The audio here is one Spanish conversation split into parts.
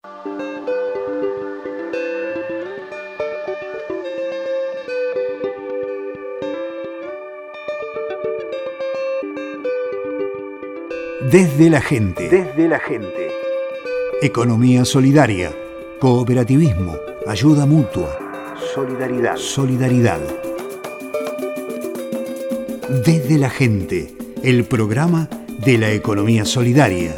Desde la gente. Desde la gente. Economía solidaria, cooperativismo, ayuda mutua, solidaridad. Desde la gente, el programa de la economía solidaria.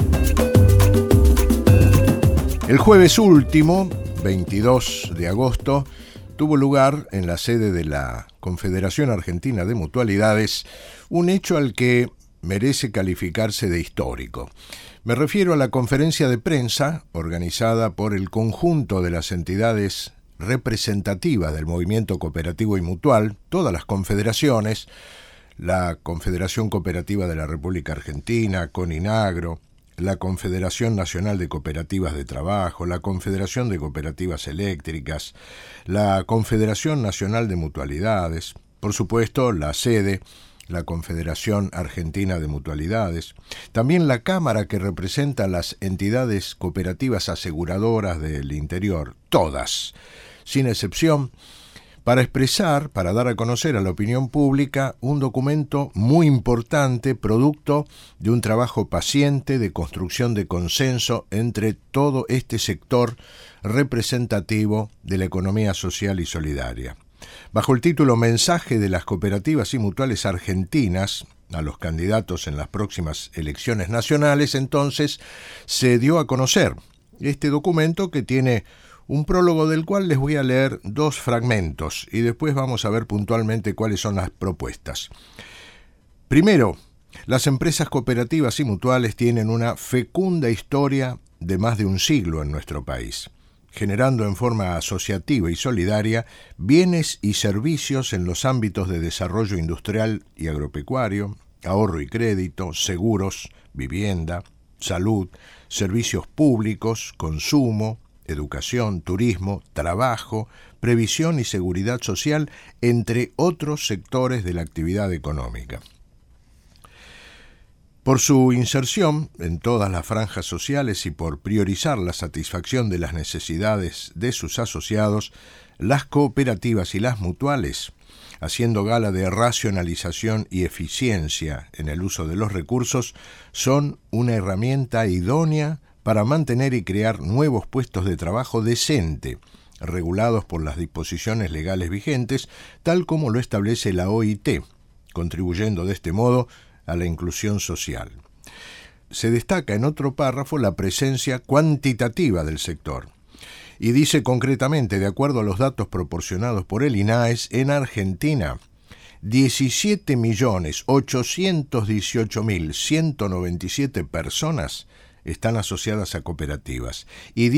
El jueves último, 22 de agosto, tuvo lugar en la sede de la Confederación Argentina de Mutualidades un hecho al que merece calificarse de histórico. Me refiero a la conferencia de prensa organizada por el conjunto de las entidades representativas del movimiento cooperativo y mutual, todas las confederaciones, la Confederación Cooperativa de la República Argentina, CONINAGRO, la Confederación Nacional de Cooperativas de Trabajo, la Confederación de Cooperativas Eléctricas, la Confederación Nacional de Mutualidades, por supuesto la sede, la Confederación Argentina de Mutualidades, también la Cámara que representa las entidades cooperativas aseguradoras del interior, todas, sin excepción, para expresar, para dar a conocer a la opinión pública un documento muy importante, producto de un trabajo paciente de construcción de consenso entre todo este sector representativo de la economía social y solidaria. Bajo el título Mensaje de las cooperativas y mutuales argentinas a los candidatos en las próximas elecciones nacionales, entonces se dio a conocer este documento que tiene un prólogo del cual les voy a leer 2 fragmentos y después vamos a ver puntualmente cuáles son las propuestas. Primero, las empresas cooperativas y mutuales tienen una fecunda historia de más de un siglo en nuestro país, generando en forma asociativa y solidaria bienes y servicios en los ámbitos de desarrollo industrial y agropecuario, ahorro y crédito, seguros, vivienda, salud, servicios públicos, consumo, educación, turismo, trabajo, previsión y seguridad social, entre otros sectores de la actividad económica. Por su inserción en todas las franjas sociales y por priorizar la satisfacción de las necesidades de sus asociados, las cooperativas y las mutuales, haciendo gala de racionalización y eficiencia en el uso de los recursos, son una herramienta idónea para mantener y crear nuevos puestos de trabajo decente, regulados por las disposiciones legales vigentes, tal como lo establece la OIT, contribuyendo de este modo a la inclusión social. Se destaca en otro párrafo la presencia cuantitativa del sector y dice concretamente, de acuerdo a los datos proporcionados por el INAES, en Argentina 17.818.197 personas están asociadas a cooperativas y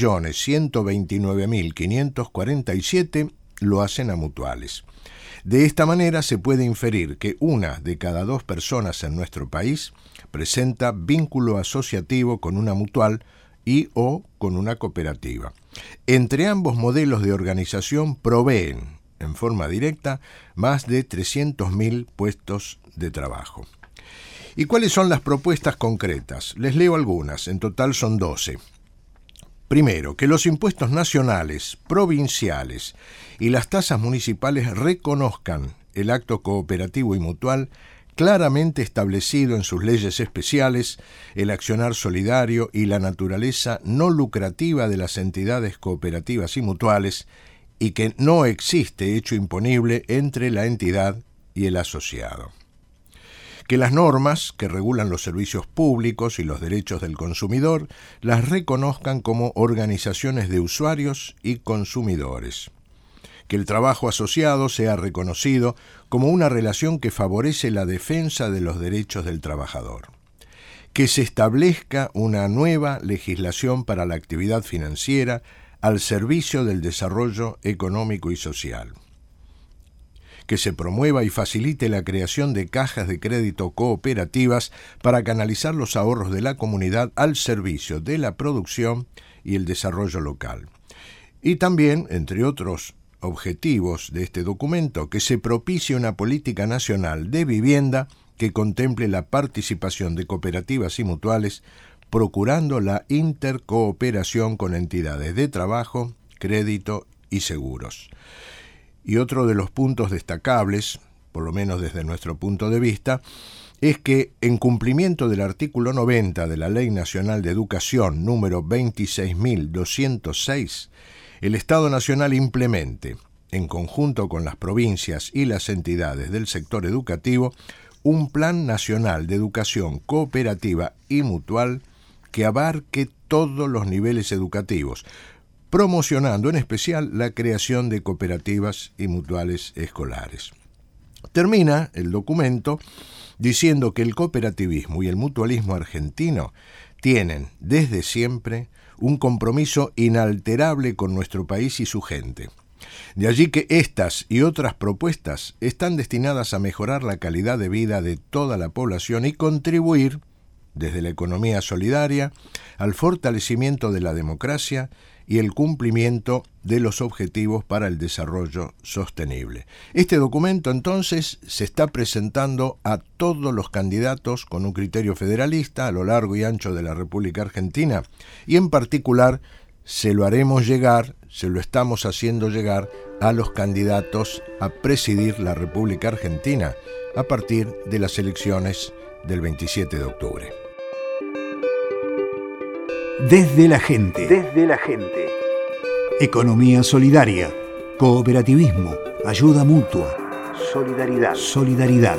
10.129.547 lo hacen a mutuales. De esta manera se puede inferir que 1 de cada 2 personas en nuestro país presenta vínculo asociativo con una mutual y o con una cooperativa. Entre ambos modelos de organización proveen, en forma directa, más de 300.000 puestos de trabajo. ¿Y cuáles son las propuestas concretas? Les leo algunas, en total son 12. Primero, que los impuestos nacionales, provinciales y las tasas municipales reconozcan el acto cooperativo y mutual claramente establecido en sus leyes especiales, el accionar solidario y la naturaleza no lucrativa de las entidades cooperativas y mutuales, y que no existe hecho imponible entre la entidad y el asociado. Que las normas que regulan los servicios públicos y los derechos del consumidor las reconozcan como organizaciones de usuarios y consumidores. Que el trabajo asociado sea reconocido como una relación que favorece la defensa de los derechos del trabajador. Que se establezca una nueva legislación para la actividad financiera al servicio del desarrollo económico y social. Que se promueva y facilite la creación de cajas de crédito cooperativas para canalizar los ahorros de la comunidad al servicio de la producción y el desarrollo local. Y también, entre otros objetivos de este documento, que se propicie una política nacional de vivienda que contemple la participación de cooperativas y mutuales procurando la intercooperación con entidades de trabajo, crédito y seguros. Y otro de los puntos destacables, por lo menos desde nuestro punto de vista, es que, en cumplimiento del artículo 90 de la Ley Nacional de Educación número 26.206, el Estado Nacional implemente, en conjunto con las provincias y las entidades del sector educativo, un Plan Nacional de Educación Cooperativa y Mutual que abarque todos los niveles educativos, promocionando en especial la creación de cooperativas y mutuales escolares. Termina el documento diciendo que el cooperativismo y el mutualismo argentino tienen, desde siempre, un compromiso inalterable con nuestro país y su gente. De allí que estas y otras propuestas están destinadas a mejorar la calidad de vida de toda la población y contribuir, desde la economía solidaria, al fortalecimiento de la democracia y el cumplimiento de los objetivos para el desarrollo sostenible. Este documento, entonces, se está presentando a todos los candidatos con un criterio federalista a lo largo y ancho de la República Argentina, y en particular se lo estamos haciendo llegar a los candidatos a presidir la República Argentina a partir de las elecciones del 27 de octubre. Desde la gente. Desde la gente. Economía solidaria, cooperativismo, ayuda mutua, Solidaridad. solidaridad.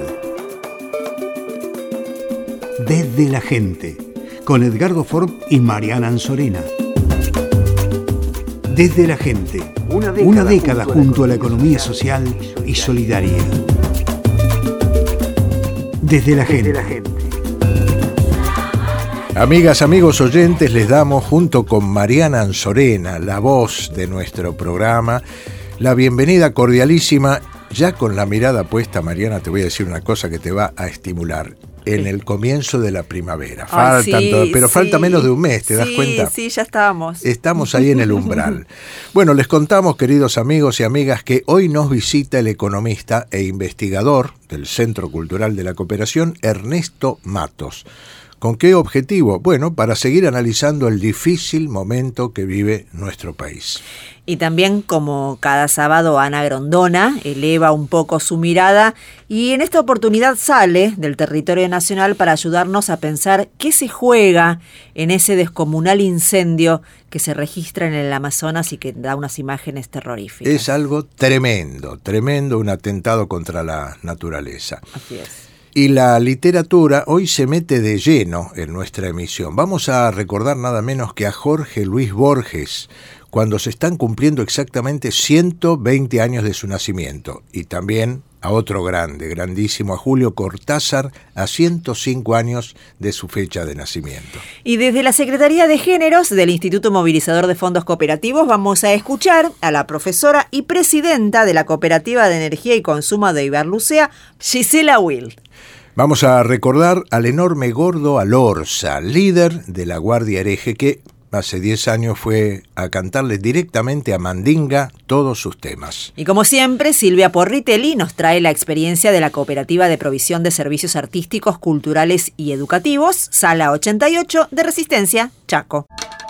Desde la gente, con Edgardo Ford y Mariana Anzorena. Desde la gente, una década junto a la economía social y solidaria. Desde la gente. Amigas, amigos oyentes, les damos junto con Mariana Anzorena, la voz de nuestro programa, la bienvenida cordialísima. Ya con la mirada puesta, Mariana, te voy a decir una cosa que te va a estimular. En el comienzo de la primavera. Falta menos de un mes, ¿te das cuenta? Sí, ya estábamos. Estamos ahí en el umbral. Bueno, les contamos, queridos amigos y amigas, que hoy nos visita el economista e investigador del Centro Cultural de la Cooperación, Ernesto Matos. ¿Con qué objetivo? Bueno, para seguir analizando el difícil momento que vive nuestro país. Y también, como cada sábado, Ana Grondona eleva un poco su mirada y en esta oportunidad sale del territorio nacional para ayudarnos a pensar qué se juega en ese descomunal incendio que se registra en el Amazonas y que da unas imágenes terroríficas. Es algo tremendo, un atentado contra la naturaleza. Así es. Y la literatura hoy se mete de lleno en nuestra emisión. Vamos a recordar nada menos que a Jorge Luis Borges, cuando se están cumpliendo exactamente 120 años de su nacimiento. Y también a otro grandísimo, a Julio Cortázar, a 105 años de su fecha de nacimiento. Y desde la Secretaría de Géneros del Instituto Movilizador de Fondos Cooperativos vamos a escuchar a la profesora y presidenta de la Cooperativa de Energía y Consumo de Ibarlucea, Gisela Will. Vamos a recordar al enorme Gordo Alorza, líder de la Guardia Hereje, que hace 10 años fue a cantarle directamente a Mandinga todos sus temas. Y como siempre, Silvia Porritelli nos trae la experiencia de la Cooperativa de Provisión de Servicios Artísticos, Culturales y Educativos, Sala 88 de Resistencia, Chaco.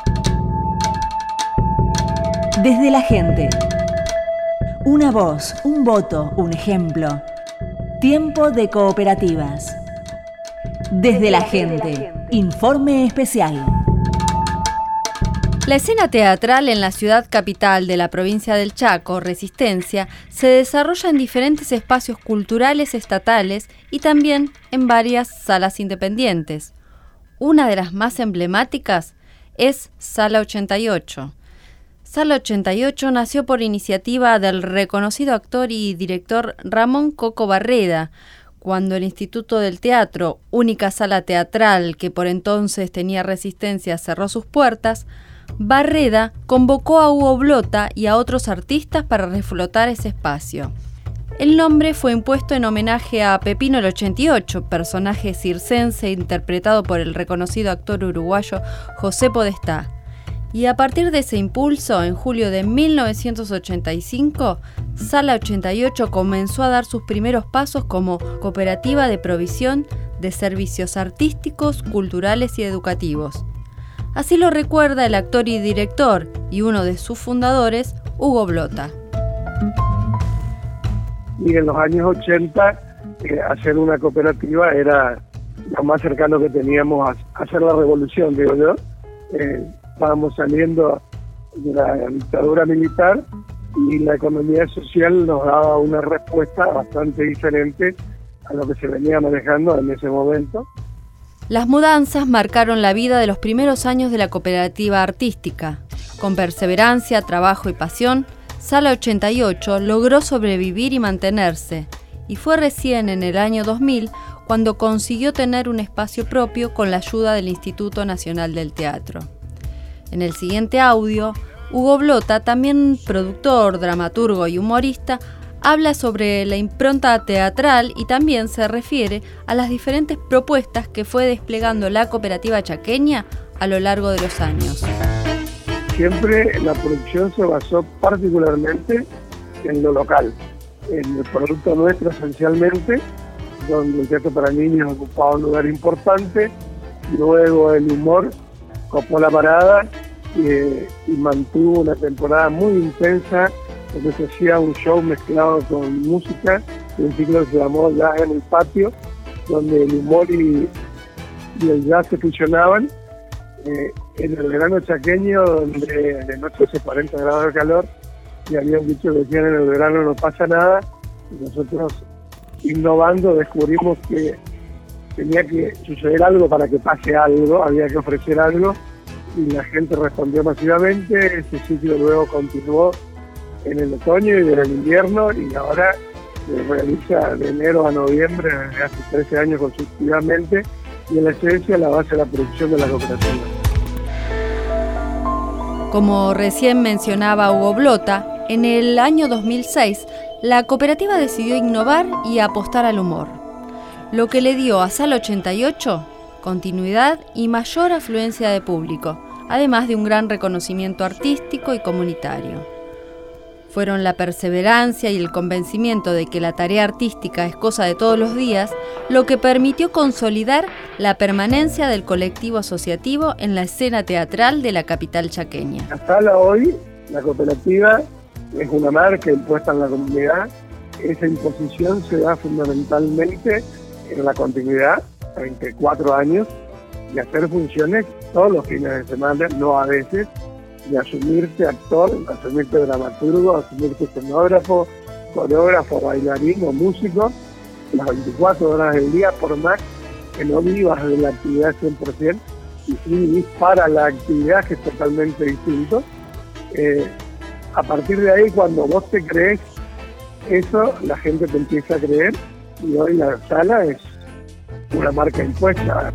Desde la gente. Una voz, un voto, un ejemplo. Tiempo de cooperativas. Desde la gente. Informe especial. La escena teatral en la ciudad capital de la provincia del Chaco, Resistencia, se desarrolla en diferentes espacios culturales estatales y también en varias salas independientes. Una de las más emblemáticas es Sala 88. Sala 88 nació por iniciativa del reconocido actor y director Ramón Coco Barreda, cuando el Instituto del Teatro, única sala teatral que por entonces tenía Resistencia, cerró sus puertas. Barreda convocó a Hugo Blota y a otros artistas para reflotar ese espacio. El nombre fue impuesto en homenaje a Pepino el 88, personaje circense interpretado por el reconocido actor uruguayo José Podestá. Y a partir de ese impulso, en julio de 1985, Sala 88 comenzó a dar sus primeros pasos como cooperativa de provisión de servicios artísticos, culturales y educativos. Así lo recuerda el actor y director, y uno de sus fundadores, Hugo Blota. Y en los años 80, hacer una cooperativa era lo más cercano que teníamos a hacer la revolución, digo yo. Estábamos saliendo de la dictadura militar y la economía social nos daba una respuesta bastante diferente a lo que se venía manejando en ese momento. Las mudanzas marcaron la vida de los primeros años de la cooperativa artística. Con perseverancia, trabajo y pasión, Sala 88 logró sobrevivir y mantenerse, y fue recién en el año 2000 cuando consiguió tener un espacio propio con la ayuda del Instituto Nacional del Teatro. En el siguiente audio, Hugo Blota, también productor, dramaturgo y humorista, habla sobre la impronta teatral y también se refiere a las diferentes propuestas que fue desplegando la cooperativa chaqueña a lo largo de los años. Siempre la producción se basó particularmente en lo local, en el producto nuestro esencialmente, donde el teatro para niños ocupaba un lugar importante, luego el humor copó la parada y mantuvo una temporada muy intensa, donde se hacía un show mezclado con música, un ciclo que se llamó Jazz en el Patio, donde el humor y el jazz se fusionaban. En el verano chaqueño, donde de noche hace 40 grados de calor, y habían dicho que decían en el verano no pasa nada, y nosotros innovando descubrimos que tenía que suceder algo para que pase algo, había que ofrecer algo, y la gente respondió masivamente. Ese ciclo luego continuó en el otoño y en el invierno, y ahora se realiza de enero a noviembre desde hace 13 años consecutivamente, y en la esencia la base de la producción de la cooperativa. Como recién mencionaba Hugo Blota, en el año 2006 la cooperativa decidió innovar y apostar al humor, lo que le dio a Sala 88 continuidad y mayor afluencia de público, además de un gran reconocimiento artístico y comunitario. Fueron la perseverancia y el convencimiento de que la tarea artística es cosa de todos los días lo que permitió consolidar la permanencia del colectivo asociativo en la escena teatral de la capital chaqueña. La Sala hoy, la cooperativa, es una marca impuesta en la comunidad. Esa imposición se da fundamentalmente en la continuidad, 34 años, de hacer funciones todos los fines de semana, no a veces, de asumirse actor, asumirse dramaturgo, asumirse escenógrafo, coreógrafo, bailarín o músico, las 24 horas del día, por más que no vivas de la actividad 100%, y sí vivís para la actividad, que es totalmente distinto. A partir de ahí, cuando vos te crees eso, la gente te empieza a creer, y hoy la Sala es una marca impuesta.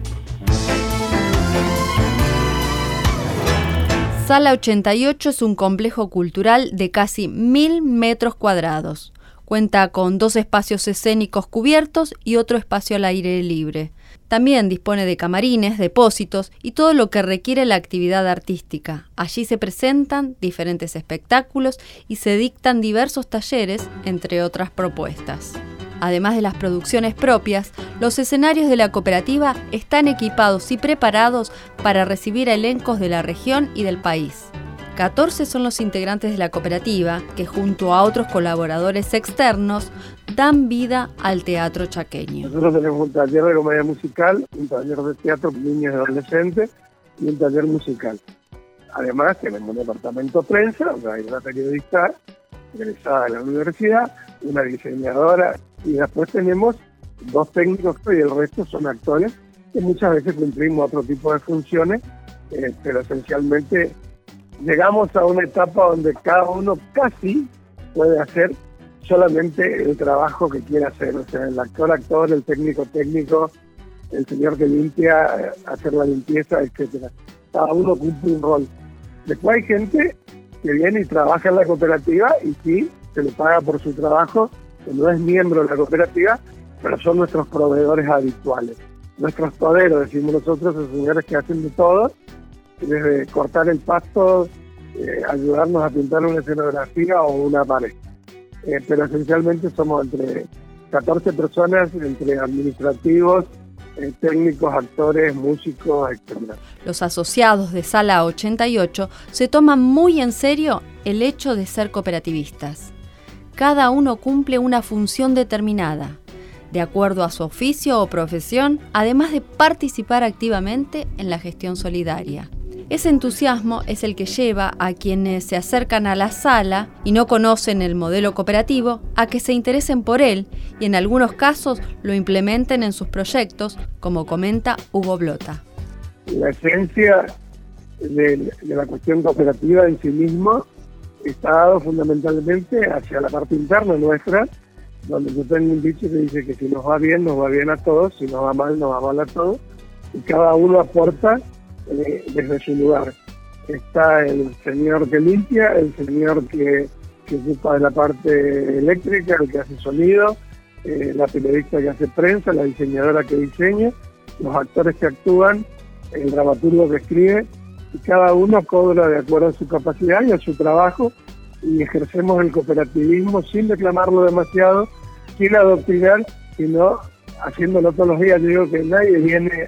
Sala 88 es un complejo cultural de casi 1.000 metros cuadrados. Cuenta con 2 espacios escénicos cubiertos y otro espacio al aire libre. También dispone de camarines, depósitos y todo lo que requiere la actividad artística. Allí se presentan diferentes espectáculos y se dictan diversos talleres, entre otras propuestas. Además de las producciones propias, los escenarios de la cooperativa están equipados y preparados para recibir a elencos de la región y del país. 14 son los integrantes de la cooperativa que, junto a otros colaboradores externos, dan vida al teatro chaqueño. Nosotros tenemos un taller de comedia musical, un taller de teatro con niños y adolescentes y un taller musical. Además, tenemos un departamento de prensa, donde hay una periodista egresada de la universidad, una diseñadora, y después tenemos 2 técnicos y el resto son actores, que muchas veces cumplimos otro tipo de funciones, pero esencialmente llegamos a una etapa donde cada uno casi puede hacer solamente el trabajo que quiere hacer, o sea, el actor, el técnico, el señor que limpia, hacer la limpieza, etcétera. Cada uno cumple un rol. Después hay gente que viene y trabaja en la cooperativa y sí, se le paga por su trabajo, que no es miembro de la cooperativa, pero son nuestros proveedores habituales. Nuestros toderos, decimos nosotros, los señores que hacen de todo, desde cortar el pasto, ayudarnos a pintar una escenografía o una pared. Pero esencialmente somos entre 14 personas, entre administrativos, técnicos, actores, músicos, etc. Los asociados de Sala 88 se toman muy en serio el hecho de ser cooperativistas. Cada uno cumple una función determinada, de acuerdo a su oficio o profesión, además de participar activamente en la gestión solidaria. Ese entusiasmo es el que lleva a quienes se acercan a la sala y no conocen el modelo cooperativo a que se interesen por él y en algunos casos lo implementen en sus proyectos, como comenta Hugo Blota. La esencia de la cuestión cooperativa en sí mismo está dado fundamentalmente hacia la parte interna nuestra, donde yo tengo un dicho que dice que si nos va bien a todos, si nos va mal a todos, y cada uno aporta desde su lugar. Está el señor que limpia, el señor que ocupa de la parte eléctrica, el que hace sonido, la periodista que hace prensa, la diseñadora que diseña, los actores que actúan, el dramaturgo que escribe, y cada uno cobra de acuerdo a su capacidad y a su trabajo, y ejercemos el cooperativismo sin reclamarlo demasiado, sin adoctrinar, sino haciéndolo todos los días. Yo digo que nadie viene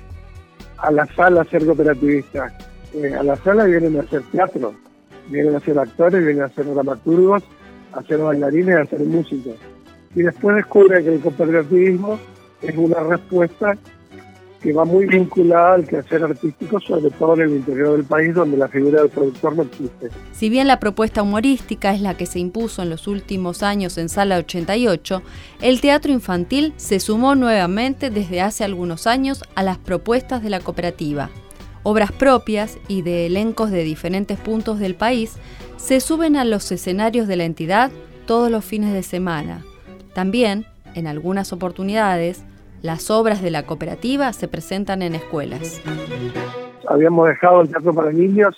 a la sala a ser cooperativista. A la sala vienen a hacer teatro, vienen a ser actores, vienen a ser dramaturgos, a ser bailarines, a ser músicos. Y después descubre que el cooperativismo es una respuesta que va muy vinculada al quehacer artístico, sobre todo en el interior del país, donde la figura del productor no existe. Si bien la propuesta humorística es la que se impuso en los últimos años en Sala 88, el teatro infantil se sumó nuevamente desde hace algunos años a las propuestas de la cooperativa. Obras propias y de elencos de diferentes puntos del país se suben a los escenarios de la entidad todos los fines de semana. También, en algunas oportunidades, las obras de la cooperativa se presentan en escuelas. Habíamos dejado el teatro para niños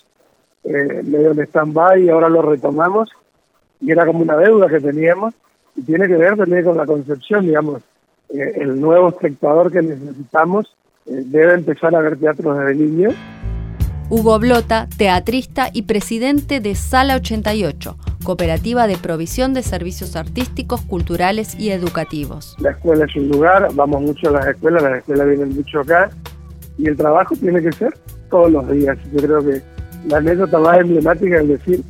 medio en stand-by y ahora lo retomamos, y era como una deuda que teníamos, y tiene que ver también con la concepción, digamos, el nuevo espectador que necesitamos debe empezar a ver teatro desde niño. Hugo Blota, teatrista y presidente de Sala 88, cooperativa de provisión de servicios artísticos, culturales y educativos. La escuela es un lugar, vamos mucho a las escuelas vienen mucho acá, y el trabajo tiene que ser todos los días. Yo creo que la anécdota más emblemática es decir,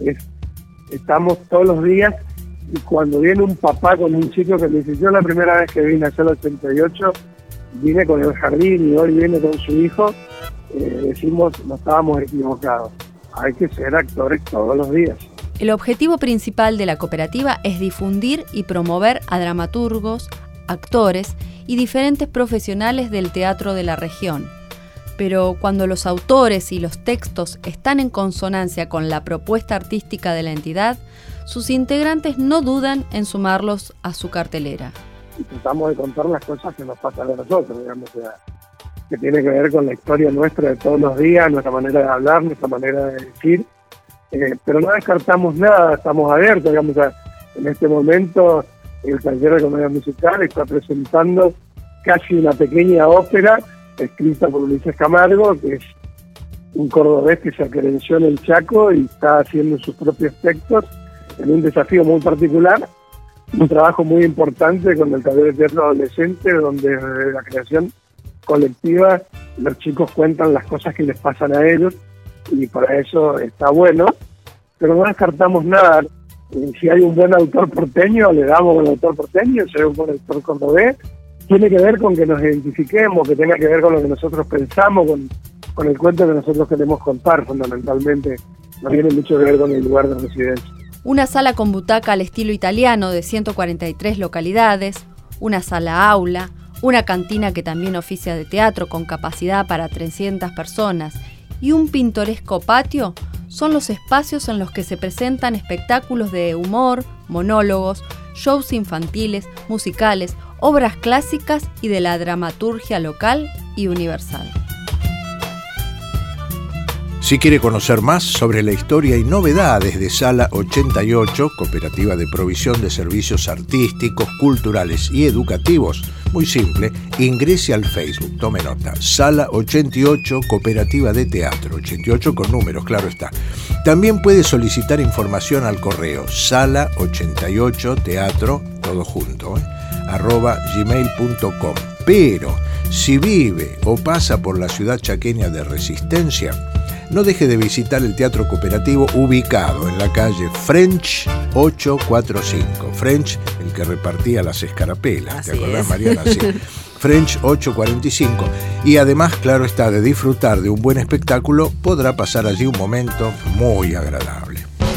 estamos todos los días, y cuando viene un papá con un chico que me dice, yo la primera vez que vine a Sala 88, vine con el jardín y hoy viene con su hijo, decimos, no estábamos equivocados. Hay que ser actores todos los días. El objetivo principal de la cooperativa es difundir y promover a dramaturgos, actores y diferentes profesionales del teatro de la región. Pero cuando los autores y los textos están en consonancia con la propuesta artística de la entidad, sus integrantes no dudan en sumarlos a su cartelera. Y tratamos de contar las cosas que nos pasan a nosotros, digamos, que tiene que ver con la historia nuestra de todos los días, nuestra manera de hablar, nuestra manera de decir, pero no descartamos nada, estamos abiertos, digamos, en este momento el taller de comedia musical está presentando casi una pequeña ópera escrita por Ulises Camargo, que es un cordobés que se acrenció en el Chaco y está haciendo sus propios textos en un desafío muy particular, un trabajo muy importante con el taller de teatro adolescente, donde desde la creación colectiva los chicos cuentan las cosas que les pasan a ellos, y para eso está bueno, pero no descartamos nada. Si hay un buen autor porteño, le damos un autor porteño. Si hay un buen autor cordobés, tiene que ver con que nos identifiquemos, que tenga que ver con lo que nosotros pensamos, con el cuento que nosotros queremos contar, fundamentalmente. No tiene mucho que ver con el lugar de residencia. Una sala con butaca al estilo italiano de 143 localidades, una sala aula, una cantina que también oficia de teatro con capacidad para 300 personas y un pintoresco patio son los espacios en los que se presentan espectáculos de humor, monólogos, shows infantiles, musicales, obras clásicas y de la dramaturgia local y universal. Si quiere conocer más sobre la historia y novedades de Sala 88, cooperativa de provisión de servicios artísticos, culturales y educativos, muy simple, ingrese al Facebook, tome nota, Sala 88, cooperativa de teatro, 88 con números, claro está. También puede solicitar información al correo sala88teatro, todo junto, @gmail.com. Pero Si vive o pasa por la ciudad chaqueña de Resistencia, no deje de visitar el Teatro Cooperativo ubicado en la calle French 845. French, el que repartía las escarapelas. Así ¿Te acordás, es. Mariana? Sí. French 845. Y además, claro está, de disfrutar de un buen espectáculo, podrá pasar allí un momento muy agradable.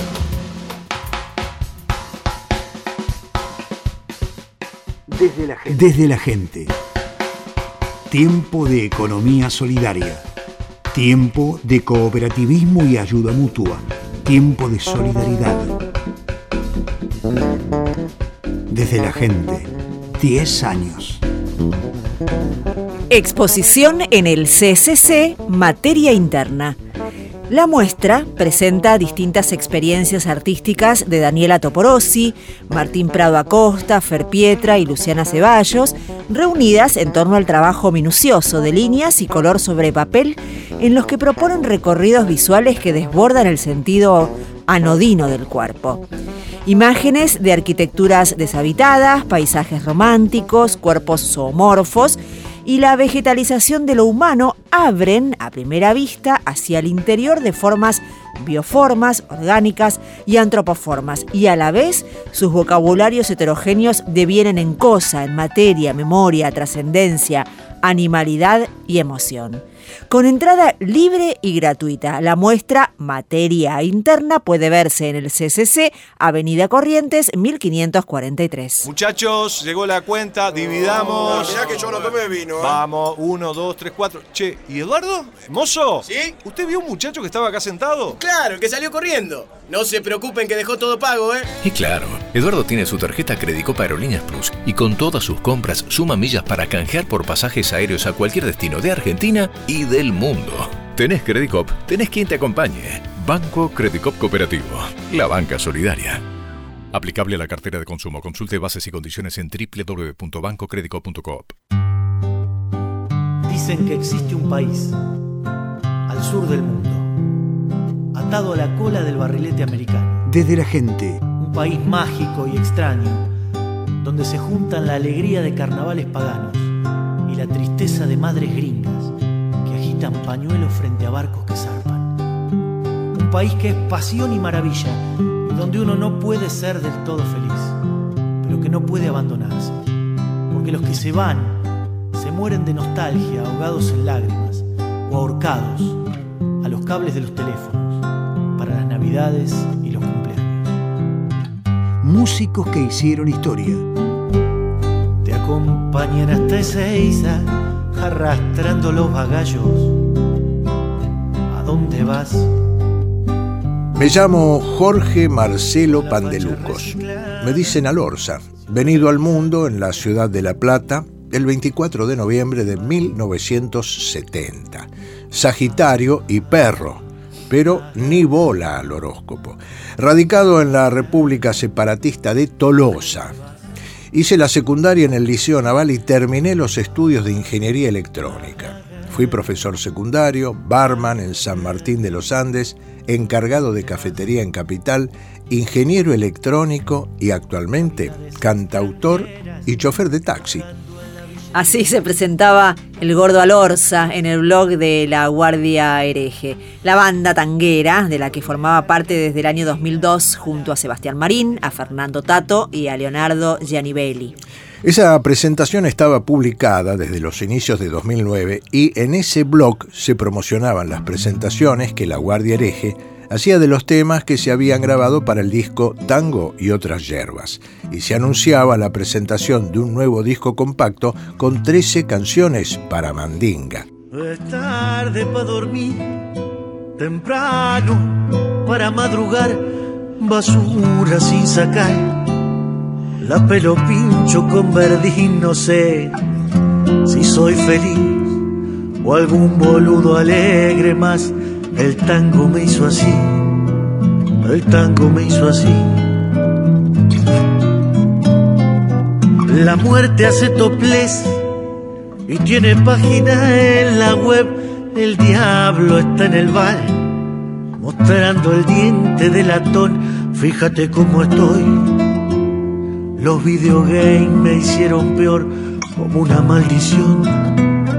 Desde la gente. Tiempo de economía solidaria. Tiempo de cooperativismo y ayuda mutua. Tiempo de solidaridad. Desde la gente. 10 años. Exposición en el CCC Materia Interna. La muestra presenta distintas experiencias artísticas de Daniela Toporossi, Martín Prado Acosta, Fer Pietra y Luciana Ceballos, reunidas en torno al trabajo minucioso de líneas y color sobre papel, en los que proponen recorridos visuales que desbordan el sentido anodino del cuerpo. Imágenes de arquitecturas deshabitadas, paisajes románticos, cuerpos zoomorfos y la vegetalización de lo humano abren a primera vista hacia el interior de formas bioformas, orgánicas y antropoformas, y a la vez sus vocabularios heterogéneos devienen en cosa, en materia, memoria, trascendencia, animalidad y emoción. Con entrada libre y gratuita, la muestra Materia Interna puede verse en el CCC, Avenida Corrientes, 1543. Muchachos, llegó la cuenta, dividamos. Mirá que yo no tomé vino. Vamos, 1, 2, 3, 4. Che, ¿y Eduardo? ¿Mozo? ¿Sí? ¿Usted vio un muchacho que estaba acá sentado? Claro, el que salió corriendo. No se preocupen que dejó todo pago, ¿eh? Y claro, Eduardo tiene su tarjeta Credicop Aerolíneas Plus y con todas sus compras suma millas para canjear por pasajes aéreos a cualquier destino de Argentina y del mundo. Tenés Credicop, tenés quien te acompañe. Banco Credicop Cooperativo, la banca solidaria. Aplicable a la cartera de consumo. Consulte bases y condiciones en www.bancocredicop.coop. Dicen que existe un país al sur del mundo, atado a la cola del barrilete americano. Desde la gente. Un país mágico y extraño, donde se juntan la alegría de carnavales paganos y la tristeza de madres gringas que agitan pañuelos frente a barcos que zarpan. Un país que es pasión y maravilla, y donde uno no puede ser del todo feliz, pero que no puede abandonarse, porque los que se van se mueren de nostalgia, ahogados en lágrimas o ahorcados a los cables de los teléfonos para las navidades y los cumpleaños. Músicos que hicieron historia. Te acompañan hasta Ezeiza, arrastrando los bagallos. ¿A dónde vas? Me llamo Jorge Marcelo Pandelucos. Me dicen Alorza. Venido al mundo en la ciudad de La Plata el 24 de noviembre de 1970. Sagitario y perro, pero ni bola al horóscopo. Radicado en la República Separatista de Tolosa. Hice la secundaria en el Liceo Naval y terminé los estudios de Ingeniería Electrónica. Fui profesor secundario, barman en San Martín de los Andes, encargado de cafetería en Capital, ingeniero electrónico y actualmente cantautor y chofer de taxi. Así se presentaba el Gordo Alorza en el blog de La Guardia Hereje, la banda tanguera de la que formaba parte desde el año 2002 junto a Sebastián Marín, a Fernando Tato y a Leonardo Gianibelli. Esa presentación estaba publicada desde los inicios de 2009 y en ese blog se promocionaban las presentaciones que La Guardia Hereje hacía de los temas que se habían grabado para el disco Tango y otras yerbas, y se anunciaba la presentación de un nuevo disco compacto con 13 canciones para mandinga. Es tarde para dormir, temprano para madrugar, basura sin sacar, la pelo pincho con verdín, no sé si soy feliz o algún boludo alegre más. El tango me hizo así, el tango me hizo así. La muerte hace topless y tiene página en la web. El diablo está en el bar, mostrando el diente de latón. Fíjate cómo estoy, los videogames me hicieron peor, como una maldición.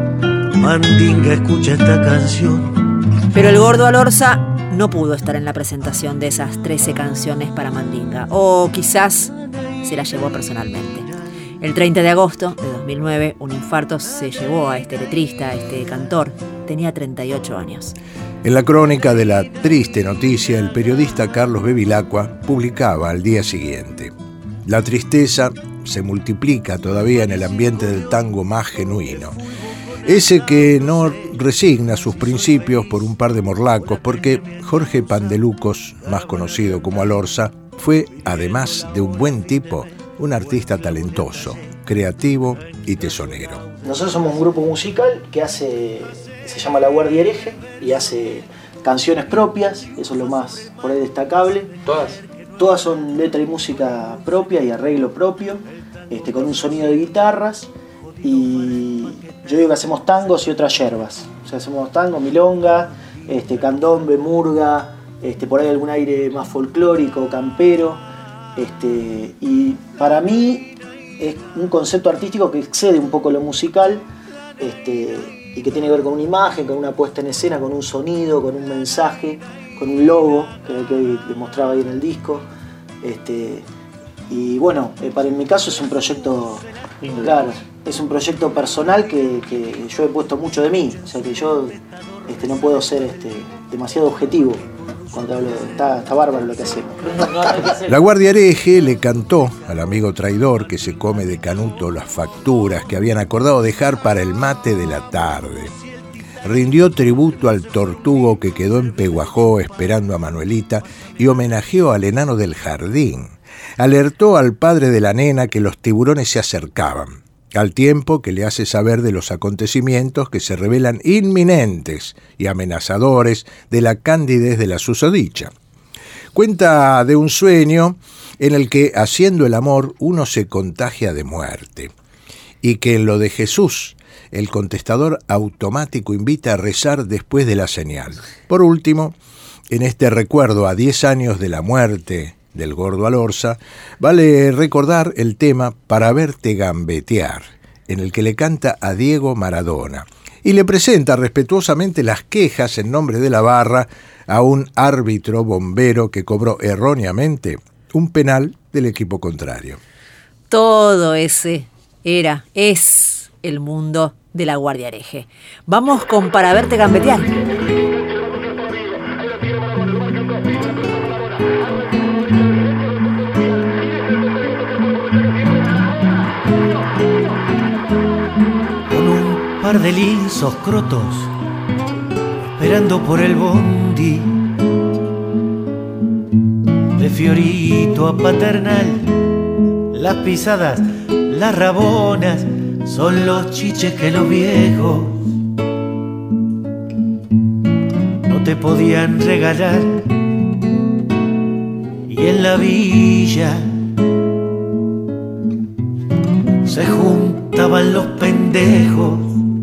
Mandinga, escucha esta canción. Pero el Gordo Alorza no pudo estar en la presentación de esas 13 canciones para Mandinga, o quizás se la llevó personalmente. El 30 de agosto de 2009, un infarto se llevó a este letrista, a este cantor. Tenía 38 años. En la crónica de la triste noticia, el periodista Carlos Bevilacqua publicaba al día siguiente: la tristeza se multiplica todavía en el ambiente del tango más genuino. Ese que no resigna sus principios por un par de morlacos, porque Jorge Pandelucos, más conocido como Alorza, fue, además de un buen tipo, un artista talentoso, creativo y tesonero. Nosotros somos un grupo musical que se llama La Guardia Hereje y hace canciones propias, eso es lo más por ahí destacable. Todas son letra y música propia y arreglo propio, con un sonido de guitarras, y yo digo que hacemos tangos y otras yerbas. O sea, hacemos tango, milonga, candombe, murga, por ahí algún aire más folclórico, campero. Y para mí es un concepto artístico que excede un poco lo musical, y que tiene que ver con una imagen, con una puesta en escena, con un sonido, con un mensaje, con un logo que mostraba ahí en el disco. Y bueno, en mi caso es un proyecto, claro, es un proyecto personal que yo he puesto mucho de mí. O sea que yo no puedo ser demasiado objetivo cuando hablo. Está bárbaro lo que hacemos. La Guardia Hereje le cantó al amigo traidor que se come de canuto las facturas que habían acordado dejar para el mate de la tarde. Rindió tributo al tortugo que quedó en Peguajó esperando a Manuelita y homenajeó al enano del jardín. Alertó al padre de la nena que los tiburones se acercaban, al tiempo que le hace saber de los acontecimientos que se revelan inminentes y amenazadores de la candidez de la susodicha. Cuenta de un sueño en el que, haciendo el amor, uno se contagia de muerte, y que en lo de Jesús, el contestador automático invita a rezar después de la señal. Por último, en este recuerdo a 10 años de la muerte del Gordo Alorza, vale recordar el tema Para verte gambetear, en el que le canta a Diego Maradona y le presenta respetuosamente las quejas en nombre de la barra a un árbitro bombero que cobró erróneamente un penal del equipo contrario. Todo ese es el mundo de La Guardia Hereje. Vamos con Para verte gambetear. Par de lisos crotos esperando por el bondi, de Fiorito a Paternal, las pisadas, las rabonas son los chiches que los viejos no te podían regalar. Y en la villa se juntaban los pendejos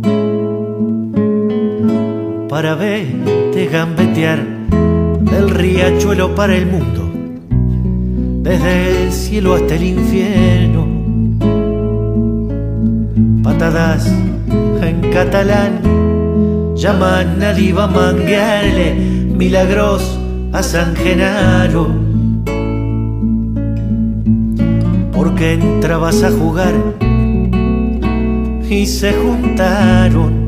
para verte gambetear del riachuelo para el mundo, desde el cielo hasta el infierno. Patadas en catalán llaman a diva manguearle milagros a San Genaro, porque entrabas a jugar y se juntaron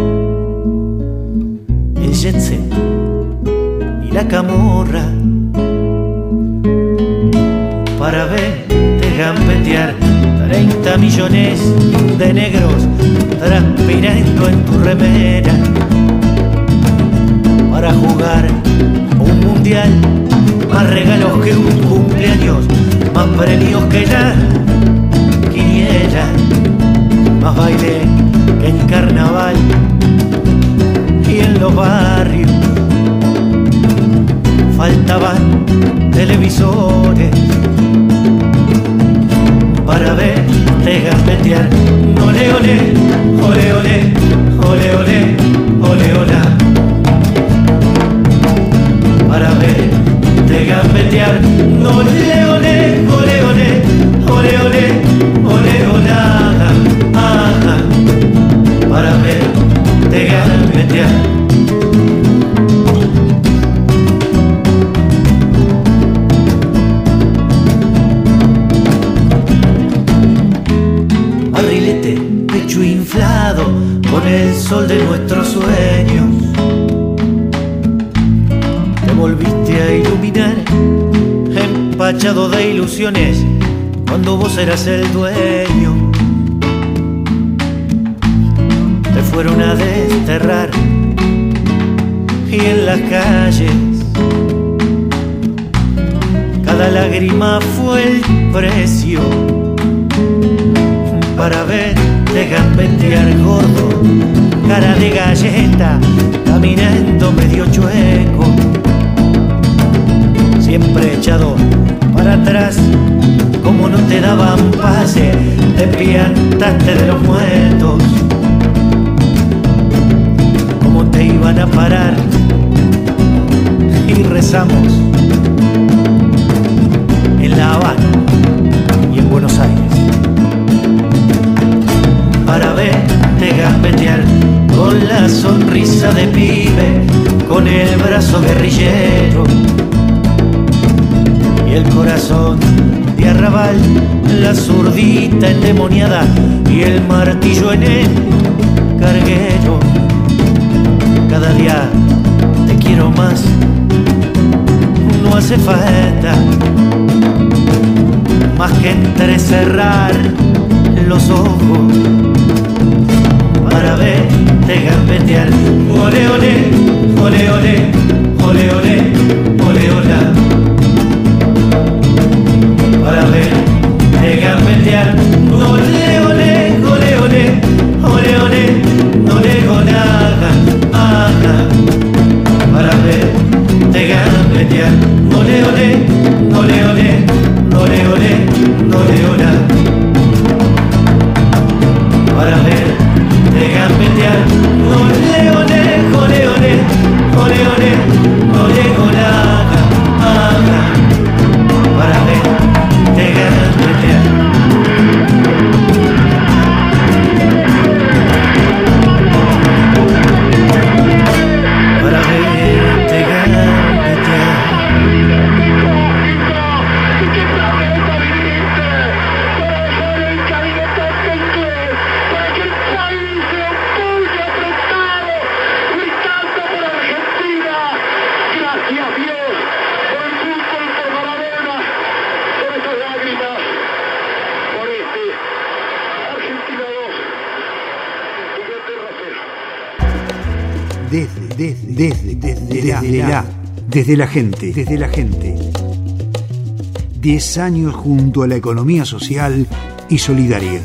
el jet set y la camorra para verte gambetear 30 millones de negros transpirando en tu remera para jugar un mundial, más regalos que un cumpleaños, más premios que la quiniela, más baile que en carnaval y en los barrios faltaban televisores para verte gambetear. Ole, ole, ole, ole, ole, ole, ole, ole, para verte gambetear. Ole, ole, ole, ole, ole, ole, ole, ole, para verte el sol de nuestros sueños. Te volviste a iluminar, empachado de ilusiones, cuando vos eras el dueño. Te fueron a desterrar y en las calles cada lágrima fue el precio para verte gambetear gordo, cara de galleta, caminando medio chueco, siempre echado para atrás. Como no te daban pase, te piantaste de los muertos. Como te iban a parar y rezamos en La Habana y en Buenos Aires para verte gambetear con la sonrisa de pibe, con el brazo guerrillero y el corazón de arrabal, la zurdita endemoniada y el martillo en el carguero. Cada día te quiero más, no hace falta más que entrecerrar los ojos para verte gambetear. Ole, ole, ole, ole, ole, ole, ole, ole, para verte gambetear. Ole, ole, ole, ole, ole, ole, ole, ole, para verte gambetear. Ole, ole, ole, ole, ole, ole, ole, ole, para verte gambetear. Ole, ole, ole, ole, ole, ole, ole, ole, para verte gambetear. Desde la gente. 10 años junto a la economía social y solidaria.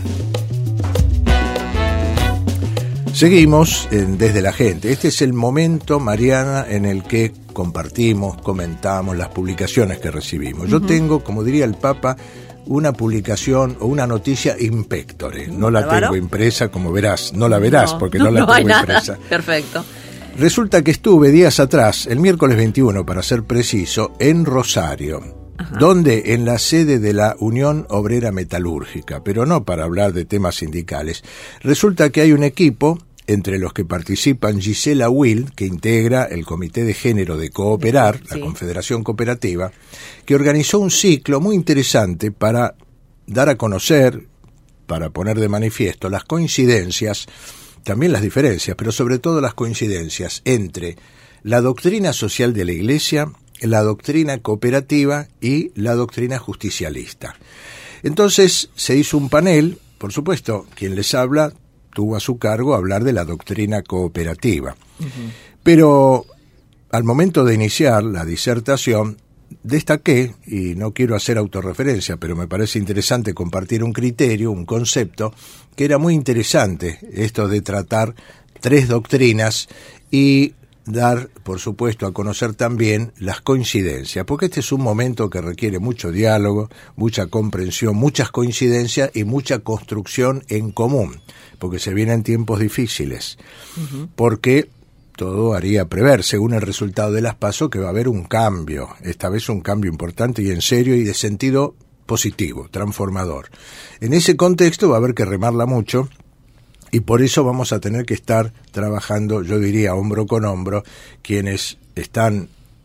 Seguimos Desde la Gente. Este es el momento, Mariana, en el que compartimos, comentamos las publicaciones que recibimos. Yo tengo, como diría el Papa, una publicación o una noticia in pectore. No la tengo impresa, como verás. No la verás porque no la tengo impresa. Perfecto. Resulta que estuve días atrás, el miércoles 21 para ser preciso, en Rosario, donde en la sede de la Unión Obrera Metalúrgica, pero no para hablar de temas sindicales. Resulta que hay un equipo, entre los que participan Gisela Will, que integra el Comité de Género de Cooperar, la Confederación Cooperativa, que organizó un ciclo muy interesante para dar a conocer, para poner de manifiesto las coincidencias, también las diferencias, pero sobre todo las coincidencias entre la doctrina social de la Iglesia, la doctrina cooperativa y la doctrina justicialista. Entonces se hizo un panel, por supuesto, quien les habla tuvo a su cargo hablar de la doctrina cooperativa. Pero al momento de iniciar la disertación, destaqué, y no quiero hacer autorreferencia, pero me parece interesante compartir un criterio, un concepto, que era muy interesante, esto de tratar 3 doctrinas y dar, por supuesto, a conocer también las coincidencias, porque este es un momento que requiere mucho diálogo, mucha comprensión, muchas coincidencias y mucha construcción en común, porque se vienen tiempos difíciles, porque todo haría prever, según el resultado de las PASO, que va a haber un cambio, esta vez un cambio importante y en serio y de sentido positivo, transformador. En ese contexto va a haber que remarla mucho y por eso vamos a tener que estar trabajando, yo diría, hombro con hombro, quienes están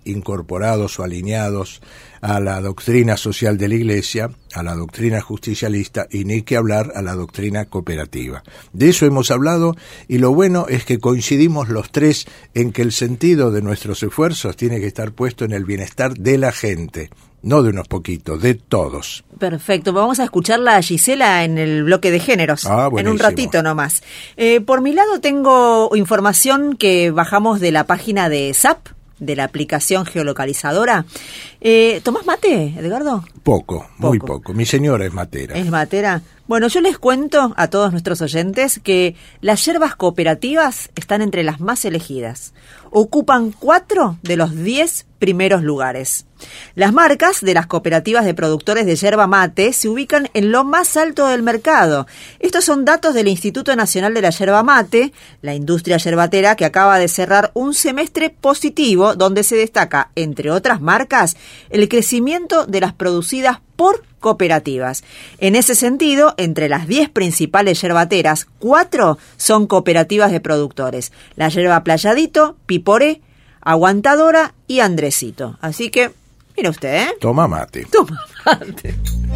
incorporados o alineados a la doctrina social de la Iglesia, a la doctrina justicialista y ni que hablar a la doctrina cooperativa. De eso hemos hablado y lo bueno es que coincidimos los tres en que el sentido de nuestros esfuerzos tiene que estar puesto en el bienestar de la gente, no de unos poquitos, de todos. Perfecto, vamos a escucharla a Gisela en el bloque de géneros, en un ratito nomás. Por mi lado tengo información que bajamos de la página de SAP, de la aplicación geolocalizadora. ¿Tomás mate, Edgardo? Poco, muy poco. Mi señora es matera. ¿Es matera? Bueno, yo les cuento a todos nuestros oyentes que las yerbas cooperativas están entre las más elegidas. Ocupan 4 de los 10 primeros lugares. Las marcas de las cooperativas de productores de yerba mate se ubican en lo más alto del mercado. Estos son datos del Instituto Nacional de la Yerba Mate, la industria yerbatera que acaba de cerrar un semestre positivo donde se destaca, entre otras marcas, el crecimiento de las producidas por cooperativas. En ese sentido, entre las 10 principales yerbateras, 4 son cooperativas de productores. La Yerba Playadito, Piporé, Aguantadora y Andresito. Así que, mire usted, ¿eh? Toma mate. Toma mate.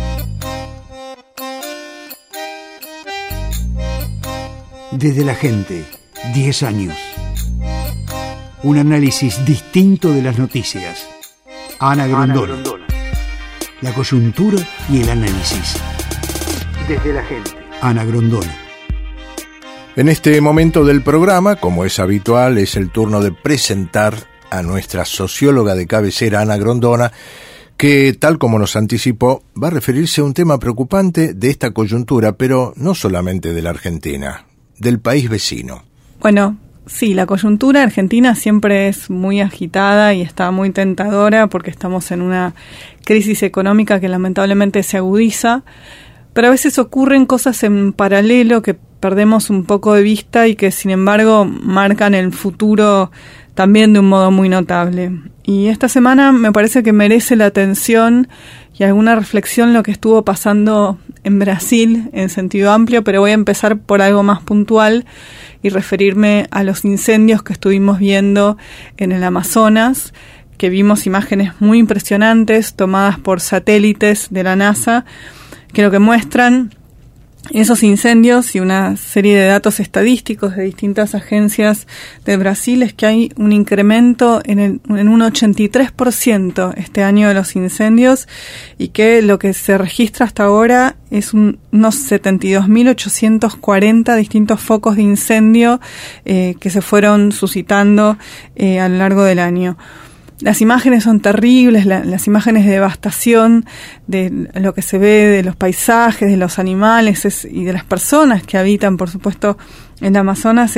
Desde la gente, 10 años. Un análisis distinto de las noticias. Ana Grondona. La coyuntura y el análisis. Desde la gente. Ana Grondona. En este momento del programa, como es habitual, es el turno de presentar a nuestra socióloga de cabecera, Ana Grondona, que, tal como nos anticipó, va a referirse a un tema preocupante de esta coyuntura, pero no solamente de la Argentina, del país vecino. Bueno, sí, la coyuntura argentina siempre es muy agitada y está muy tentadora porque estamos en una crisis económica que lamentablemente se agudiza, pero a veces ocurren cosas en paralelo que perdemos un poco de vista y que sin embargo marcan el futuro también de un modo muy notable. Y esta semana me parece que merece la atención y alguna reflexión lo que estuvo pasando en Brasil en sentido amplio, pero voy a empezar por algo más puntual y referirme a los incendios que estuvimos viendo en el Amazonas, que vimos imágenes muy impresionantes tomadas por satélites de la NASA, que lo que muestran esos incendios y una serie de datos estadísticos de distintas agencias de Brasil es que hay un incremento en un 83% este año de los incendios y que lo que se registra hasta ahora es unos 72.840 distintos focos de incendio que se fueron suscitando a lo largo del año. Las imágenes son terribles, las imágenes de devastación de lo que se ve de los paisajes, de los animales y de las personas que habitan, por supuesto, en el Amazonas,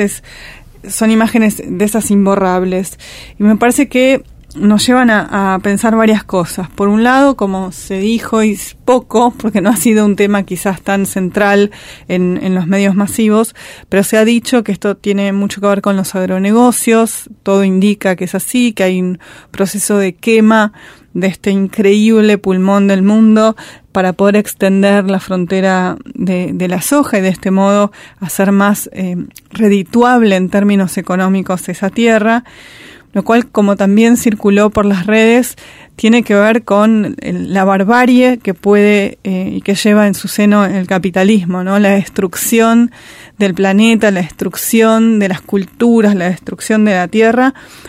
son imágenes de esas imborrables. Y me parece que nos llevan a pensar varias cosas. Por un lado, como se dijo, y poco, porque no ha sido un tema quizás tan central en los medios masivos, pero se ha dicho que esto tiene mucho que ver con los agronegocios, todo indica que es así, que hay un proceso de quema de este increíble pulmón del mundo para poder extender la frontera de la soja y de este modo hacer más redituable en términos económicos esa tierra, lo cual, como también circuló por las redes, tiene que ver con la barbarie que puede y que lleva en su seno el capitalismo, ¿no? La destrucción del planeta, la destrucción de las culturas, la destrucción de la tierra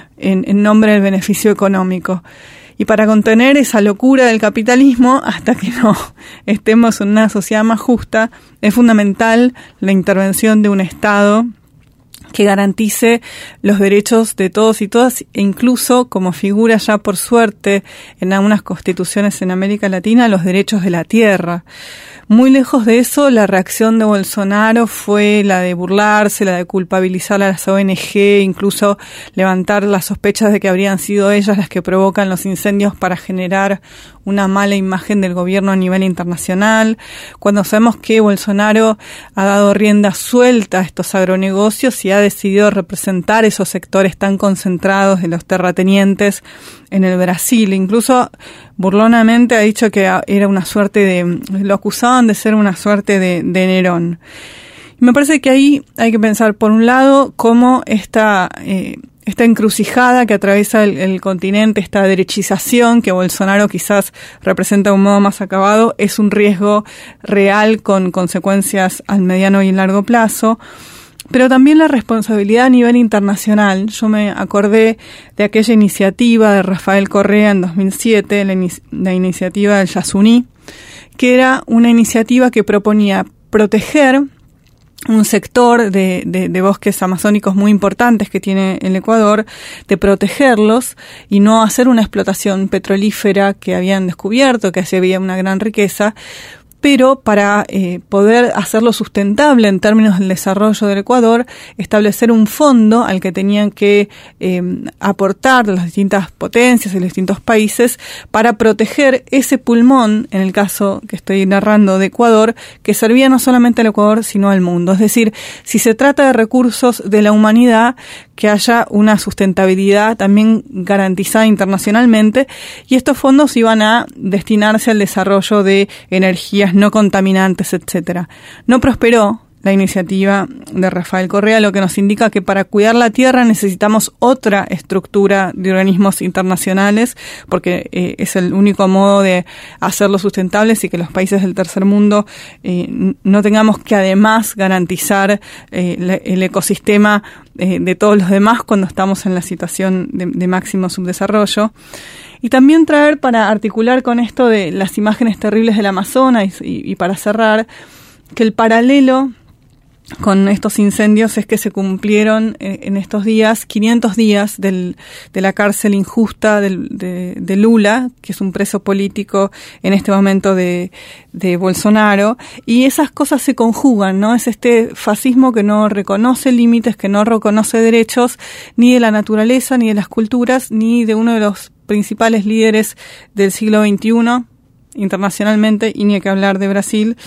en nombre del beneficio económico. Y para contener esa locura del capitalismo, hasta que no estemos en una sociedad más justa, es fundamental la intervención de un Estado que garantice los derechos de todos y todas, e incluso, como figura ya por suerte en algunas constituciones en América Latina, los derechos de la tierra. Muy lejos de eso, la reacción de Bolsonaro fue la de burlarse, la de culpabilizar a las ONG, incluso levantar las sospechas de que habrían sido ellas las que provocan los incendios para generar una mala imagen del gobierno a nivel internacional, cuando sabemos que Bolsonaro ha dado rienda suelta a estos agronegocios y ha decidido representar esos sectores tan concentrados de los terratenientes en el Brasil. Incluso burlonamente ha dicho que era una suerte lo acusaban de ser una suerte de Nerón. Y me parece que ahí hay que pensar, por un lado, cómo esta esta encrucijada que atraviesa el continente, esta derechización que Bolsonaro quizás representa de un modo más acabado, es un riesgo real con consecuencias al mediano y largo plazo. Pero también la responsabilidad a nivel internacional. Yo me acordé de aquella iniciativa de Rafael Correa en 2007, la iniciativa del Yasuní, que era una iniciativa que proponía proteger un sector de bosques amazónicos muy importantes que tiene el Ecuador, de protegerlos y no hacer una explotación petrolífera que habían descubierto, que así había una gran riqueza, pero para poder hacerlo sustentable en términos del desarrollo del Ecuador, establecer un fondo al que tenían que aportar las distintas potencias y los distintos países para proteger ese pulmón, en el caso que estoy narrando de Ecuador, que servía no solamente al Ecuador, sino al mundo. Es decir, si se trata de recursos de la humanidad, que haya una sustentabilidad también garantizada internacionalmente, y estos fondos iban a destinarse al desarrollo de energías no contaminantes, etcétera. No prosperó la iniciativa de Rafael Correa, lo que nos indica que para cuidar la tierra necesitamos otra estructura de organismos internacionales, porque es el único modo de hacerlo sustentables y que los países del tercer mundo no tengamos que además garantizar el ecosistema de todos los demás cuando estamos en la situación de máximo subdesarrollo. Y también traer, para articular con esto de las imágenes terribles del Amazonas y para cerrar, que el paralelo con estos incendios es que se cumplieron en estos días 500 días de la cárcel injusta de Lula, que es un preso político en este momento de Bolsonaro, y esas cosas se conjugan, ¿no? Es este fascismo que no reconoce límites, que no reconoce derechos ni de la naturaleza, ni de las culturas, ni de uno de los principales líderes del siglo XXI internacionalmente, y ni hay que hablar de Brasil.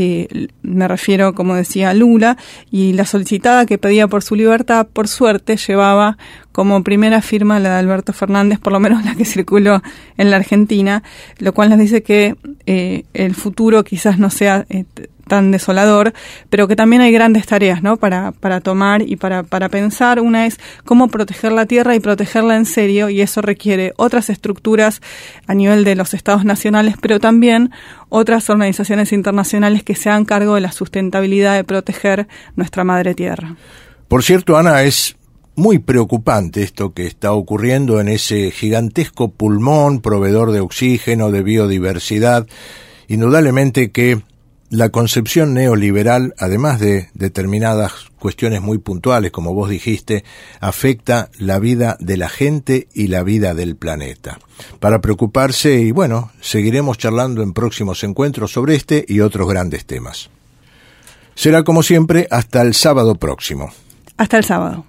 Me refiero, como decía, a Lula, y la solicitada que pedía por su libertad, por suerte, llevaba como primera firma la de Alberto Fernández, por lo menos la que circuló en la Argentina, lo cual nos dice que el futuro quizás no sea tan desolador, pero que también hay grandes tareas, ¿no?, para tomar y para pensar. Una es cómo proteger la tierra y protegerla en serio, y eso requiere otras estructuras a nivel de los estados nacionales, pero también otras organizaciones internacionales que se hagan cargo de la sustentabilidad de proteger nuestra madre tierra. Por cierto, Ana, es muy preocupante esto que está ocurriendo en ese gigantesco pulmón proveedor de oxígeno, de biodiversidad. Indudablemente que la concepción neoliberal, además de determinadas cuestiones muy puntuales, como vos dijiste, afecta la vida de la gente y la vida del planeta. Para preocuparse, y bueno, seguiremos charlando en próximos encuentros sobre este y otros grandes temas. Será como siempre hasta el sábado próximo. Hasta el sábado.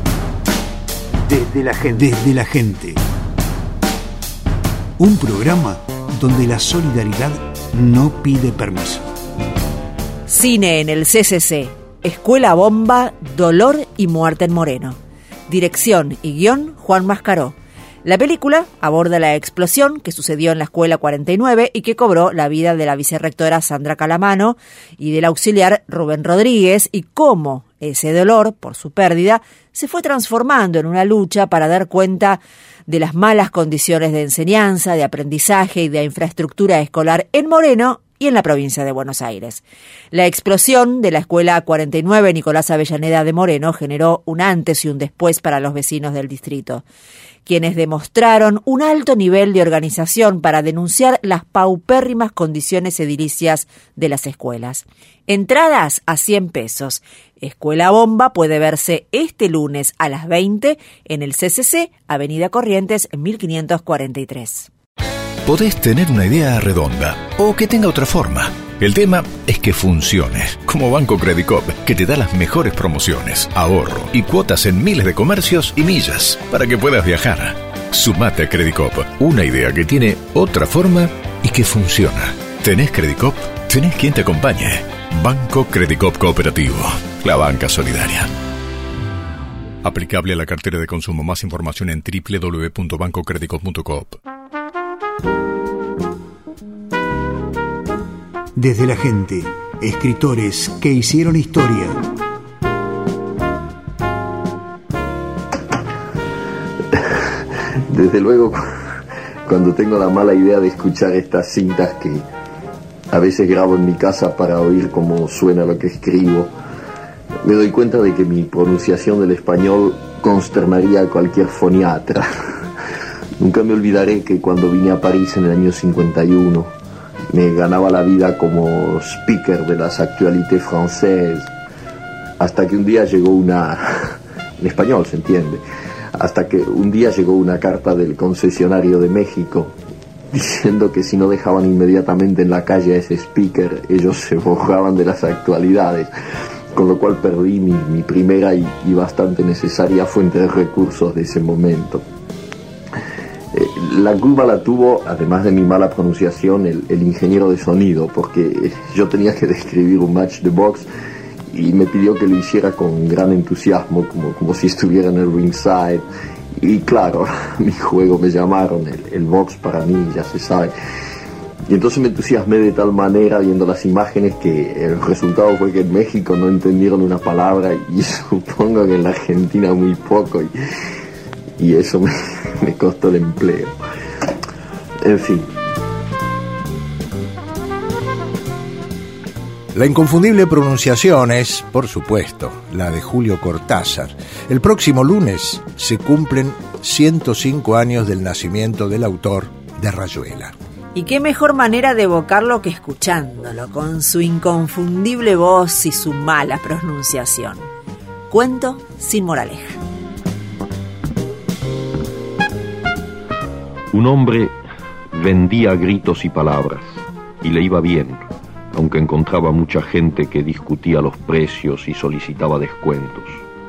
Desde la gente. Desde la gente. Un programa donde la solidaridad no pide permiso. Cine en el CCC. Escuela Bomba, Dolor y Muerte en Moreno. Dirección y guión, Juan Mascaró. La película aborda la explosión que sucedió en la Escuela 49 y que cobró la vida de la vicerrectora Sandra Calamano y del auxiliar Rubén Rodríguez, y cómo ese dolor por su pérdida se fue transformando en una lucha para dar cuenta de las malas condiciones de enseñanza, de aprendizaje y de infraestructura escolar en Moreno y en la provincia de Buenos Aires. La explosión de la Escuela 49 Nicolás Avellaneda de Moreno generó un antes y un después para los vecinos del distrito, quienes demostraron un alto nivel de organización para denunciar las paupérrimas condiciones edilicias de las escuelas. Entradas a 100 pesos. Escuela Bomba puede verse este lunes a las 20 en el CCC, Avenida Corrientes, 1543. Podés tener una idea redonda o que tenga otra forma. El tema es que funcione, como Banco Credicop, que te da las mejores promociones, ahorro y cuotas en miles de comercios y millas para que puedas viajar. Sumate a Credicop, una idea que tiene otra forma y que funciona. ¿Tenés Credicop? ¿Tenés quien te acompañe? Banco Credicop Cooperativo, la banca solidaria. Aplicable a la cartera de consumo. Más información en www.bancocredicop.coop. Desde la gente, escritores que hicieron historia. Desde luego, cuando tengo la mala idea de escuchar estas cintas que a veces grabo en mi casa para oír cómo suena lo que escribo, me doy cuenta de que mi pronunciación del español consternaría a cualquier foniatra. Nunca me olvidaré que cuando vine a París en el año 51, me ganaba la vida como speaker de las actualités françaises, hasta que un día llegó en español se entiende, hasta que un día llegó una carta del concesionario de México diciendo que si no dejaban inmediatamente en la calle a ese speaker, ellos se borraban de las actualidades, con lo cual perdí mi primera y bastante necesaria fuente de recursos de ese momento. La culpa la tuvo, además de mi mala pronunciación, el ingeniero de sonido, porque yo tenía que describir un match de box y me pidió que lo hiciera con gran entusiasmo, como si estuviera en el ringside. Y claro, mi juego me llamaron, el box para mí, ya se sabe. Y entonces me entusiasmé de tal manera viendo las imágenes que el resultado fue que en México no entendieron una palabra y supongo que en la Argentina muy poco. Y eso me costó el empleo. En fin. La inconfundible pronunciación es, por supuesto, la de Julio Cortázar. El próximo lunes se cumplen 105 años del nacimiento del autor de Rayuela. Y qué mejor manera de evocarlo que escuchándolo, con su inconfundible voz y su mala pronunciación. Cuento sin moraleja. Un hombre vendía gritos y palabras, y le iba bien, aunque encontraba mucha gente que discutía los precios y solicitaba descuentos.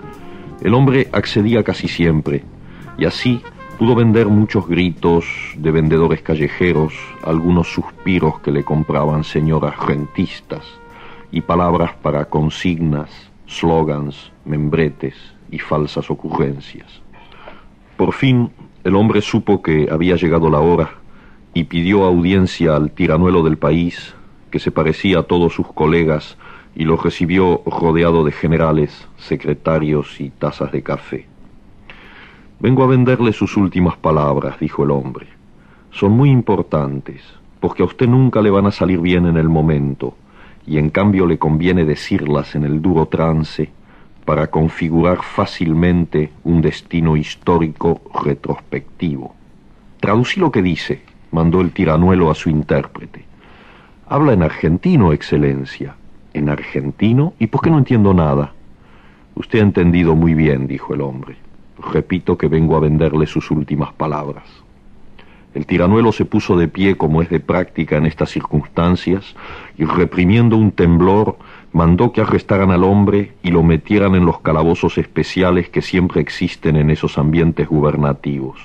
El hombre accedía casi siempre, y así pudo vender muchos gritos de vendedores callejeros, algunos suspiros que le compraban señoras rentistas, y palabras para consignas, slogans, membretes y falsas ocurrencias. Por fin, el hombre supo que había llegado la hora y pidió audiencia al tiranuelo del país, que se parecía a todos sus colegas, y lo recibió rodeado de generales, secretarios y tazas de café. «Vengo a venderle sus últimas palabras», dijo el hombre. «Son muy importantes, porque a usted nunca le van a salir bien en el momento, y en cambio le conviene decirlas en el duro trance para configurar fácilmente un destino histórico retrospectivo. Traducí lo que dice», mandó el tiranuelo a su intérprete. «Habla en argentino, excelencia». «¿En argentino? ¿Y por qué no entiendo nada?» «Usted ha entendido muy bien», dijo el hombre. «Repito que vengo a venderle sus últimas palabras». El tiranuelo se puso de pie como es de práctica en estas circunstancias y, reprimiendo un temblor, mandó que arrestaran al hombre y lo metieran en los calabozos especiales que siempre existen en esos ambientes gubernativos.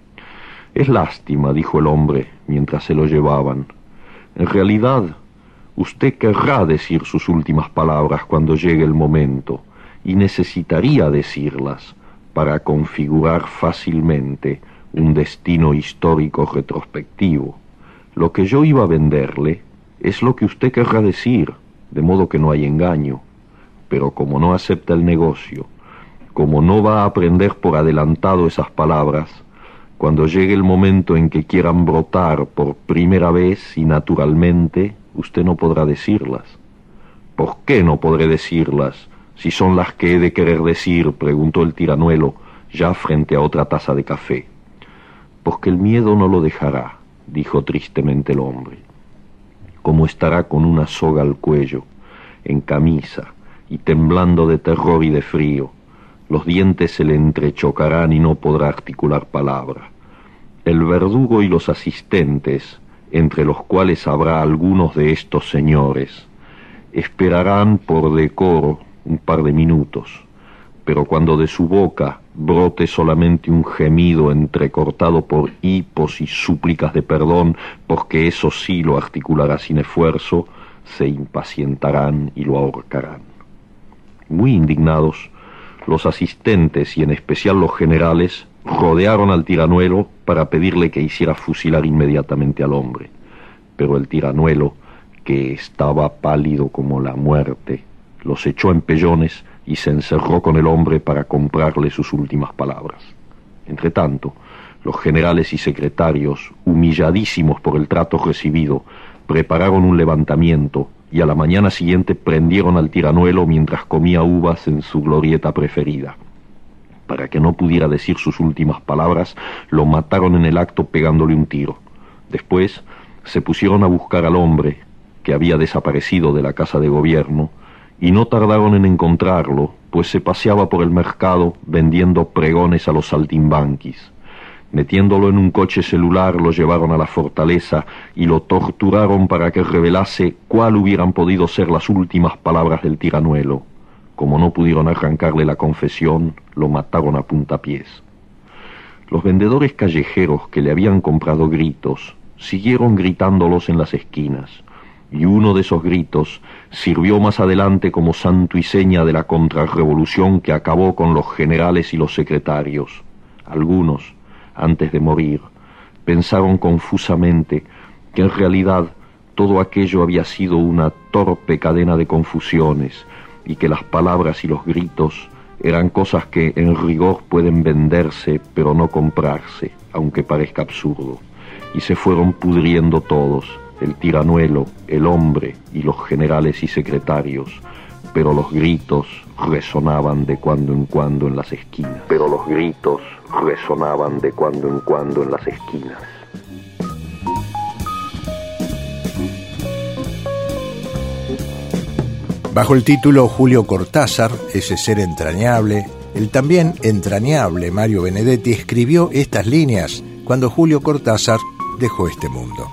«Es lástima», dijo el hombre mientras se lo llevaban. «En realidad, usted querrá decir sus últimas palabras cuando llegue el momento, y necesitaría decirlas para configurar fácilmente un destino histórico retrospectivo. Lo que yo iba a venderle es lo que usted querrá decir, de modo que no hay engaño. Pero como no acepta el negocio, como no va a aprender por adelantado esas palabras, cuando llegue el momento en que quieran brotar por primera vez y naturalmente, usted no podrá decirlas». «¿Por qué no podré decirlas, si son las que he de querer decir?», preguntó el tiranuelo, ya frente a otra taza de café. «Porque el miedo no lo dejará», dijo tristemente el hombre. «Como estará con una soga al cuello, en camisa y temblando de terror y de frío, los dientes se le entrechocarán y no podrá articular palabra. El verdugo y los asistentes, entre los cuales habrá algunos de estos señores, esperarán por decoro un par de minutos, pero cuando de su boca brote solamente un gemido entrecortado por hipos y súplicas de perdón, porque eso sí lo articulará sin esfuerzo, se impacientarán y lo ahorcarán». Muy indignados, los asistentes y en especial los generales rodearon al tiranuelo para pedirle que hiciera fusilar inmediatamente al hombre. Pero el tiranuelo, que estaba pálido como la muerte, los echó en pellones y se encerró con el hombre para comprarle sus últimas palabras. Entretanto, Los generales y secretarios, humilladísimos por el trato recibido, prepararon un levantamiento y a la mañana siguiente prendieron al tiranuelo mientras comía uvas en su glorieta preferida. Para que no pudiera decir sus últimas palabras, lo mataron en el acto pegándole un tiro. Después se pusieron a buscar al hombre, que había desaparecido de la casa de gobierno, y no tardaron en encontrarlo, pues se paseaba por el mercado vendiendo pregones a los saltimbanquis. Metiéndolo en un coche celular, lo llevaron a la fortaleza y lo torturaron para que revelase cuál hubieran podido ser las últimas palabras del tiranuelo. Como no pudieron arrancarle la confesión, lo mataron a puntapiés. Los vendedores callejeros que le habían comprado gritos siguieron gritándolos en las esquinas, y uno de esos gritos sirvió más adelante como santo y seña de la contrarrevolución que acabó con los generales y los secretarios. Algunos, antes de morir, pensaron confusamente que en realidad todo aquello había sido una torpe cadena de confusiones y que las palabras y los gritos eran cosas que en rigor pueden venderse pero no comprarse, aunque parezca absurdo, y se fueron pudriendo todos, el tiranuelo, el hombre y los generales y secretarios, pero los gritos resonaban de cuando en cuando en las esquinas. Bajo el título Julio Cortázar, ese ser entrañable, el también entrañable Mario Benedetti escribió estas líneas cuando Julio Cortázar dejó este mundo.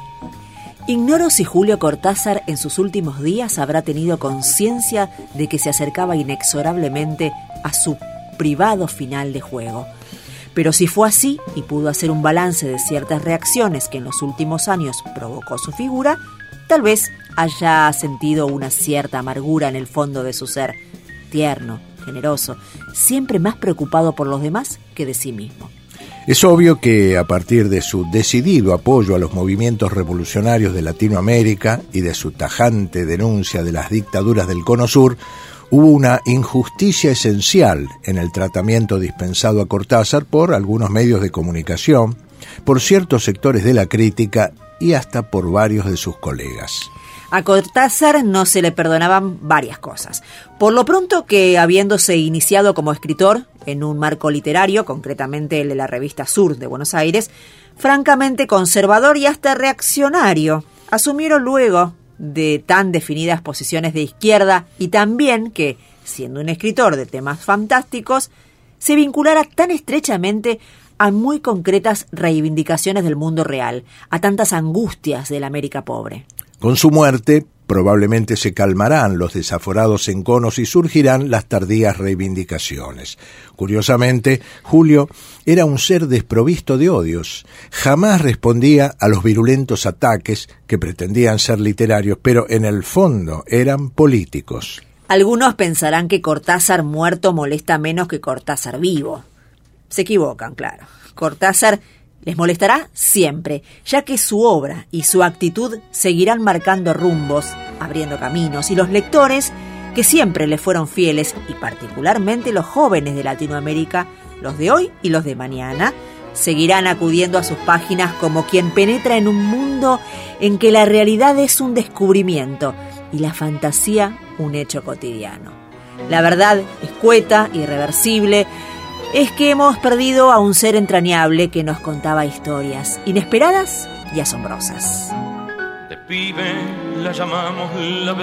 Ignoro si Julio Cortázar en sus últimos días habrá tenido conciencia de que se acercaba inexorablemente a su privado final de juego. Pero si fue así y pudo hacer un balance de ciertas reacciones que en los últimos años provocó su figura, tal vez haya sentido una cierta amargura en el fondo de su ser, tierno, generoso, siempre más preocupado por los demás que de sí mismo. Es obvio que a partir de su decidido apoyo a los movimientos revolucionarios de Latinoamérica y de su tajante denuncia de las dictaduras del Cono Sur, hubo una injusticia esencial en el tratamiento dispensado a Cortázar por algunos medios de comunicación, por ciertos sectores de la crítica y hasta por varios de sus colegas. A Cortázar no se le perdonaban varias cosas. Por lo pronto que, habiéndose iniciado como escritor en un marco literario, concretamente el de la revista Sur de Buenos Aires, francamente conservador y hasta reaccionario, asumieron luego de tan definidas posiciones de izquierda y también que, siendo un escritor de temas fantásticos, se vinculara tan estrechamente a muy concretas reivindicaciones del mundo real, a tantas angustias de la América pobre. Con su muerte, probablemente se calmarán los desaforados enconos y surgirán las tardías reivindicaciones. Curiosamente, Julio era un ser desprovisto de odios. Jamás respondía a los virulentos ataques que pretendían ser literarios, pero en el fondo eran políticos. Algunos pensarán que Cortázar muerto molesta menos que Cortázar vivo. Se equivocan, claro. Cortázar les molestará siempre, ya que su obra y su actitud seguirán marcando rumbos, abriendo caminos, y los lectores, que siempre le fueron fieles, y particularmente los jóvenes de Latinoamérica, los de hoy y los de mañana, seguirán acudiendo a sus páginas como quien penetra en un mundo en que la realidad es un descubrimiento y la fantasía un hecho cotidiano. La verdad, escueta, irreversible, es que hemos perdido a un ser entrañable que nos contaba historias inesperadas y asombrosas. De pibe la llamamos la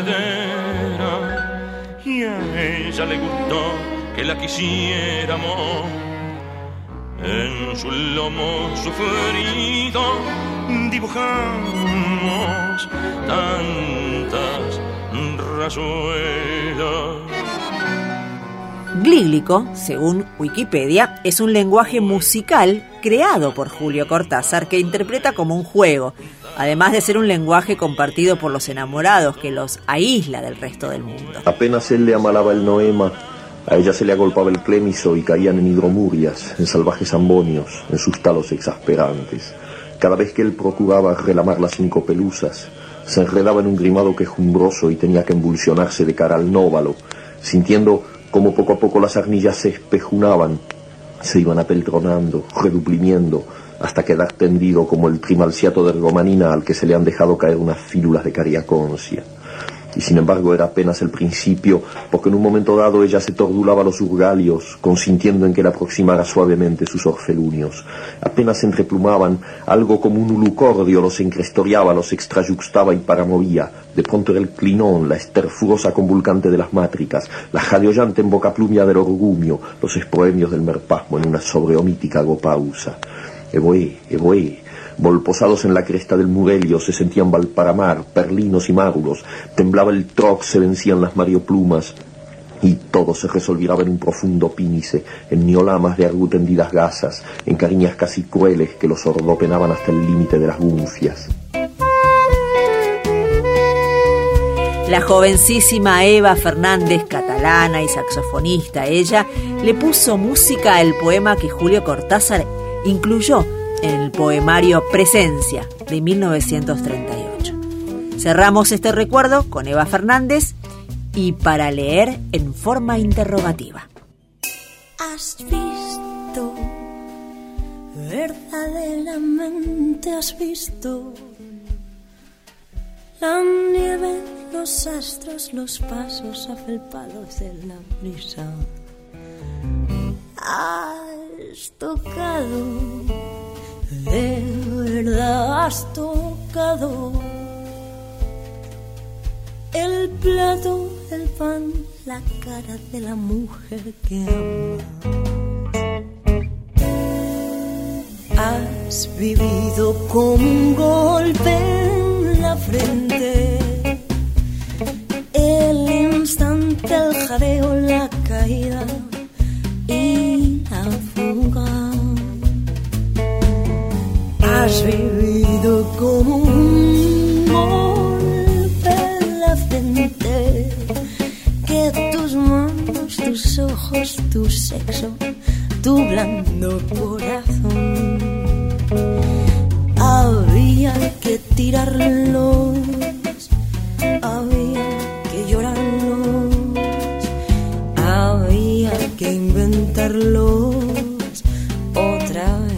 vedera y a ella le gustó que la quisiéramos. En su lomo sufrido dibujamos tantas rayuelas. Glíglico, según Wikipedia, es un lenguaje musical creado por Julio Cortázar que interpreta como un juego, además de ser un lenguaje compartido por los enamorados que los aísla del resto del mundo. Apenas él le amalaba el noema, a ella se le agolpaba el clémiso y caían en hidromurias, en salvajes ambonios, en sus talos exasperantes. Cada vez que él procuraba relamar las 5 pelusas, se enredaba en un grimado quejumbroso y tenía que embulsionarse de cara al nóvalo, sintiendo como poco a poco las arnillas se espejunaban, se iban apeltronando, reduprimiendo, hasta quedar tendido como el trimalciato de ergomanina al que se le han dejado caer unas fílulas de cariaconcia. Y sin embargo era apenas el principio, porque en un momento dado ella se tordulaba los urgalios, consintiendo en que le aproximara suavemente sus orfelunios. Apenas se entreplumaban, algo como un ulucordio los encrestoriaba, los extrayuxtaba y paramovía. De pronto era el clinón, la esterfurosa convulcante de las mátricas, la jadeollante embocaplumia del orgumio, los espoemios del merpasmo en una sobreomítica agopausa. Evoé, volposados en la cresta del Murelio, se sentían Valparamar, Perlinos y Márulos, temblaba el troc, se vencían las marioplumas, y todo se resolviraba en un profundo pínice, en niolamas de argutendidas gasas, en cariñas casi crueles que los ordopenaban hasta el límite de las gunfias. La jovencísima Eva Fernández, catalana y saxofonista, ella le puso música al poema que Julio Cortázar incluyó en el poemario Presencia de 1938. Cerramos este recuerdo con Eva Fernández y para leer en forma interrogativa. ¿Has visto? Verdaderamente has visto la nieve, los astros, los pasos afelpados de la brisa. Has tocado, de verdad has tocado el plato, el pan, la cara de la mujer que amas. Has vivido con un golpe en la frente, el instante, el jadeo, la caída y la fuga. Has vivido como un golpe en la frente, que tus manos, tus ojos, tu sexo, tu blando corazón, había que tirarlos, había que llorarlos, había que inventarlos otra vez.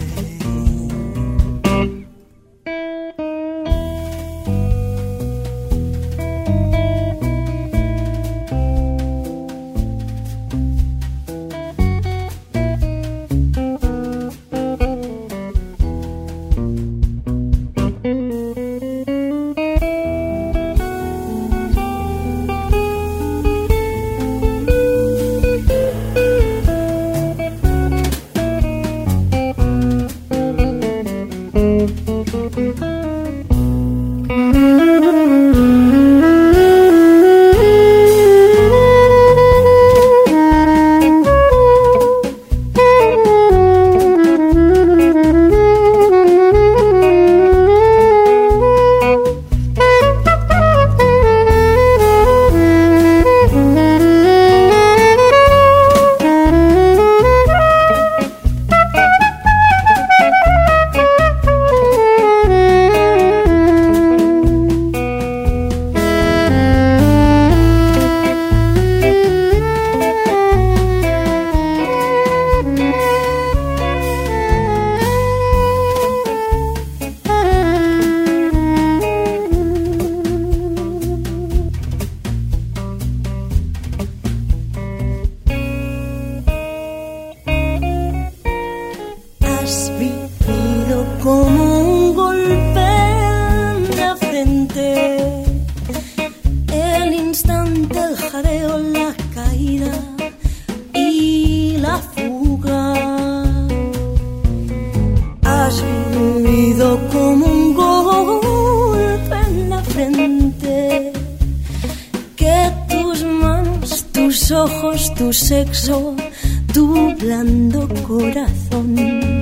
Tu sexo, tu blando corazón,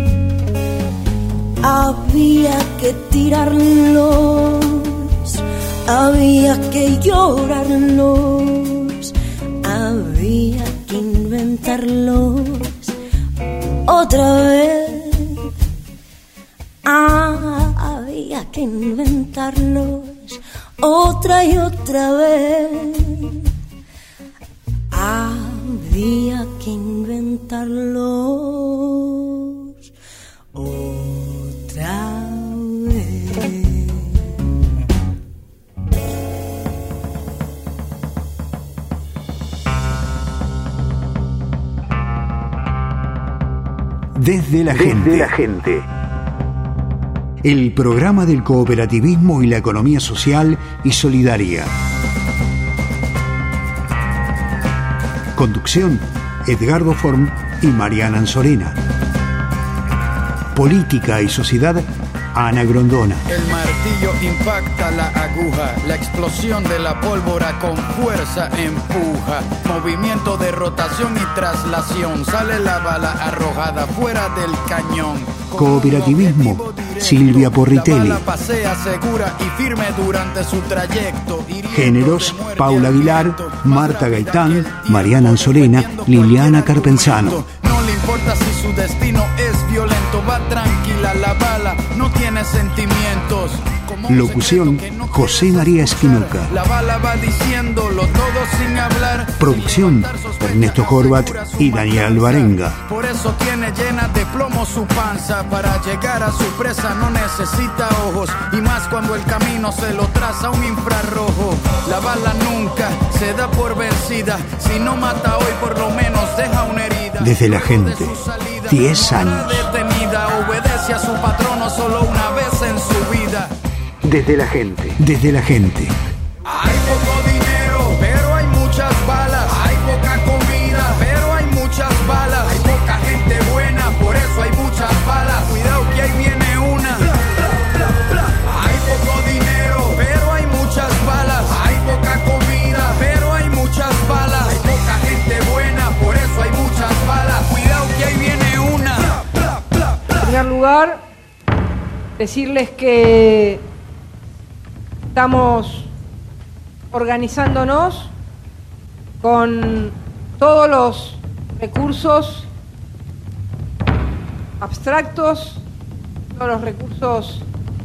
había que tirarlos, había que llorarlos, había que inventarlos otra vez, había que inventarlos otra y otra vez. Había que inventarlos otra Desde la gente. El programa del cooperativismo y la economía social y solidaria. Conducción: Edgardo Form y Mariana Anzorena. Política y sociedad: Ana Grondona. El martillo impacta la aguja, la explosión de la pólvora con fuerza empuja. Movimiento de rotación y traslación, sale la bala arrojada fuera del cañón. Cooperativismo: Silvia Porritelli. La bala pasea segura y firme durante su trayecto. Géneros: Paula Aguilar, Marta Gaitán, Mariana Anzorena, Liliana Carpenzano. No le importa si su destino es violento, va tranquila la bala, no tiene sentimientos. Locución: José María Esquinuca. La bala va diciéndolo todo sin hablar. Producción: Ernesto Horvat y Daniel Alvarenga. Por eso tiene llena de plomo su panza. Para llegar a su presa no necesita ojos, y más cuando el camino se lo traza un infrarrojo. La bala nunca se da por vencida, si no mata hoy por lo menos deja una herida. Desde la gente, 10 años. Detenida, obedece a su patrono solo una vez en su vida. Desde la gente. Desde la gente. Hay poco dinero, pero hay muchas balas. Hay poca comida, pero hay muchas balas. Hay poca gente buena, por eso hay muchas balas. Cuidado que ahí viene una. Hay poco dinero, pero hay muchas balas. Hay poca comida, pero hay muchas balas. Hay poca gente buena, por eso hay muchas balas. Cuidado que ahí viene una. En primer lugar, decirles que estamos organizándonos con todos los recursos abstractos, todos los recursos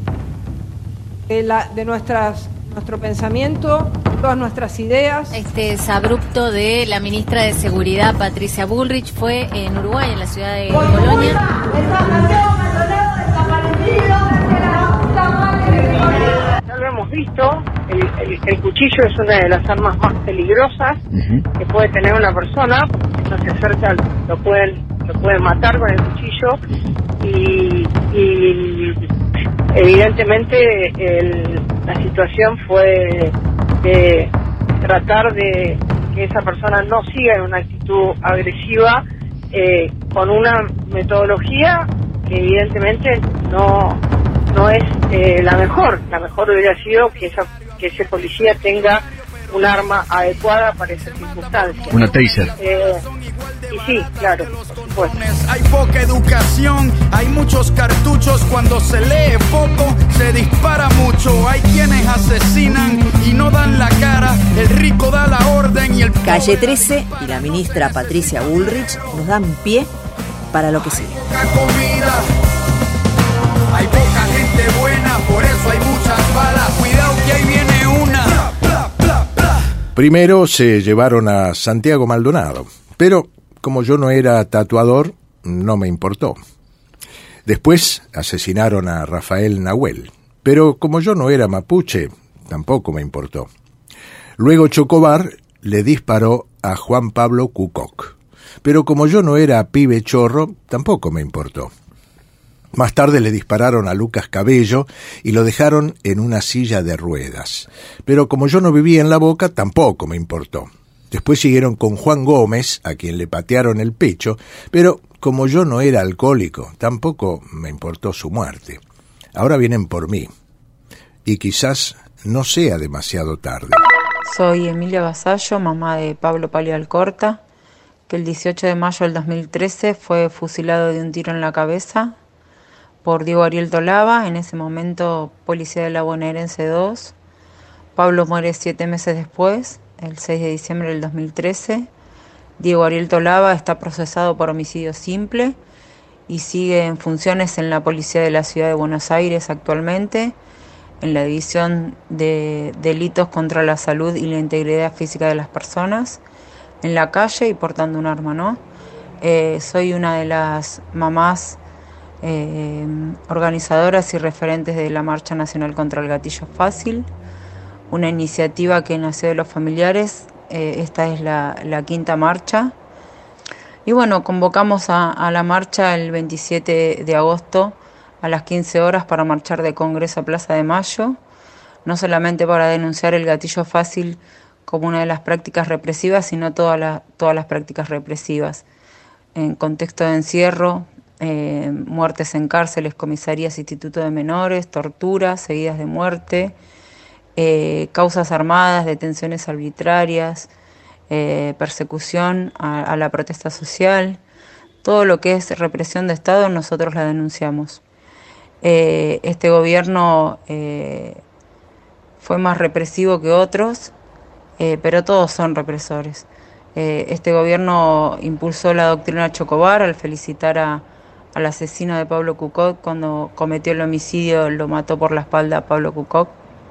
de nuestro pensamiento, todas nuestras ideas. Este exabrupto de la ministra de Seguridad, Patricia Bullrich, fue en Uruguay, en la ciudad de Colonia. Ya lo hemos visto, el cuchillo es una de las armas más peligrosas que puede tener una persona, porque si no se acerca lo pueden matar con el cuchillo y evidentemente la situación fue de tratar de que esa persona no siga en una actitud agresiva con una metodología que evidentemente no es la mejor. La mejor hubiera sido que ese policía tenga un arma adecuada para esas circunstancias. Una taser. Y sí, claro, por supuesto. Hay poca educación, hay muchos cartuchos, cuando se lee poco se dispara mucho. Hay quienes asesinan y no dan la cara, el rico da la orden y el... Calle 13 y la ministra Patricia Bullrich nos dan pie para lo que sigue. Hay poca gente buena, por eso hay muchas balas. Cuidado que ahí viene una. Primero se llevaron a Santiago Maldonado, pero como yo no era tatuador, no me importó. Después asesinaron a Rafael Nahuel, pero como yo no era mapuche, tampoco me importó. Luego Chocobar le disparó a Juan Pablo Cucoc, pero como yo no era pibe chorro, tampoco me importó. Más tarde le dispararon a Lucas Cabello y lo dejaron en una silla de ruedas. Pero como yo no vivía en La Boca, tampoco me importó. Después siguieron con Juan Gómez, a quien le patearon el pecho, pero como yo no era alcohólico, tampoco me importó su muerte. Ahora vienen por mí. Y quizás no sea demasiado tarde. Soy Emilia Vasallo, mamá de Pablo Palio Alcorta, que el 18 de mayo del 2013 fue fusilado de un tiro en la cabeza por Diego Ariel Tolava, en ese momento policía de la Bonaerense 2. Pablo muere 7 meses después, el 6 de diciembre del 2013. Diego Ariel Tolava está procesado por homicidio simple y sigue en funciones en la Policía de la Ciudad de Buenos Aires actualmente, en la División de Delitos contra la Salud y la Integridad Física de las Personas, en la calle y portando un arma, ¿no? Soy una de las mamás organizadoras y referentes de la Marcha Nacional contra el Gatillo Fácil, una iniciativa que nació de los familiares. Esta es la quinta marcha Y bueno, convocamos a la marcha el 27 de agosto a las 15 horas para marchar de Congreso a Plaza de Mayo, no solamente para denunciar el gatillo fácil como una de las prácticas represivas, sino todas las prácticas represivas. En contexto de encierro, muertes en cárceles, comisarías, institutos de menores, torturas seguidas de muerte, causas armadas, detenciones arbitrarias, persecución a la protesta social, todo lo que es represión de Estado nosotros la denunciamos. Este gobierno fue más represivo que otros, pero todos son represores. Este gobierno impulsó la doctrina Chocobar al felicitar al asesino de Pablo Cucot cuando cometió el homicidio, lo mató por la espalda a Pablo Cucot.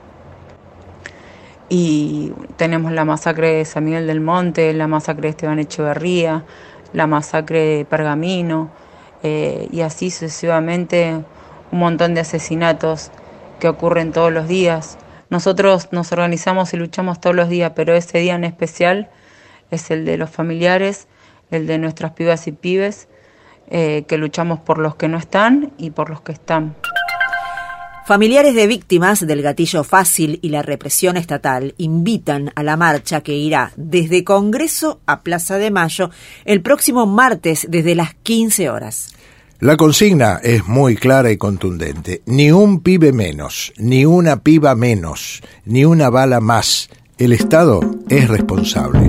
Y tenemos la masacre de San Miguel del Monte, la masacre de Esteban Echeverría, la masacre de Pergamino, y así sucesivamente un montón de asesinatos que ocurren todos los días. Nosotros nos organizamos y luchamos todos los días, pero ese día en especial es el de los familiares, el de nuestras pibas y pibes, que luchamos por los que no están y por los que están. Familiares de víctimas del gatillo fácil y la represión estatal invitan a la marcha que irá desde Congreso a Plaza de Mayo el próximo martes desde las 15 horas. La consigna es muy clara y contundente. Ni un pibe menos, ni una piba menos, ni una bala más. El Estado es responsable.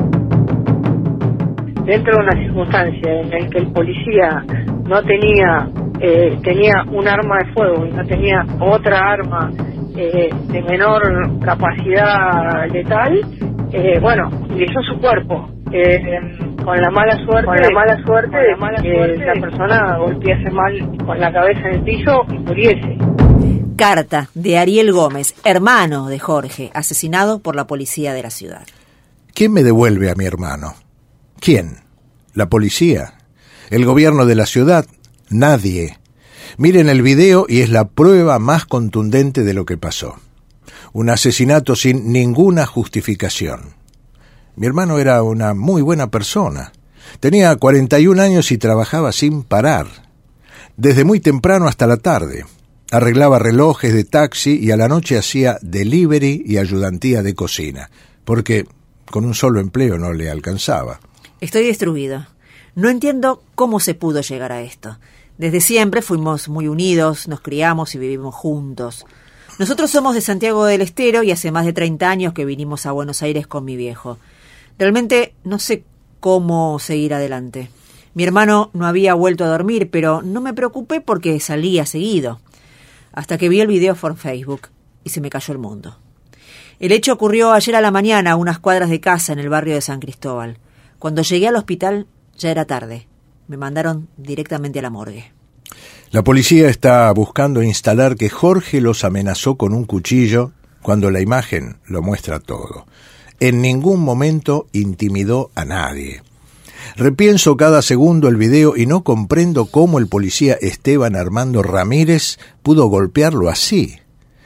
Dentro de una circunstancia en la que el policía no tenía un arma de fuego y no tenía otra arma de menor capacidad letal, utilizó su cuerpo con la mala suerte de que la persona golpease mal con la cabeza en el piso y muriese. Carta de Ariel Gómez, hermano de Jorge, asesinado por la policía de la ciudad. ¿Quién me devuelve a mi hermano? ¿Quién? ¿La policía? ¿El gobierno de la ciudad? Nadie. Miren el video y es la prueba más contundente de lo que pasó. Un asesinato sin ninguna justificación. Mi hermano era una muy buena persona. Tenía 41 años y trabajaba sin parar. Desde muy temprano hasta la tarde. Arreglaba relojes de taxi y a la noche hacía delivery y ayudantía de cocina, porque con un solo empleo no le alcanzaba. Estoy destruido. No entiendo cómo se pudo llegar a esto. Desde siempre fuimos muy unidos, nos criamos y vivimos juntos. Nosotros somos de Santiago del Estero y hace más de 30 años que vinimos a Buenos Aires con mi viejo. Realmente no sé cómo seguir adelante. Mi hermano no había vuelto a dormir, pero no me preocupé porque salía seguido. Hasta que vi el video por Facebook y se me cayó el mundo. El hecho ocurrió ayer a la mañana a unas cuadras de casa en el barrio de San Cristóbal. Cuando llegué al hospital ya era tarde. Me mandaron directamente a la morgue. La policía está buscando instalar que Jorge los amenazó con un cuchillo cuando la imagen lo muestra todo. En ningún momento intimidó a nadie. Repienso cada segundo el video y no comprendo cómo el policía Esteban Armando Ramírez pudo golpearlo así.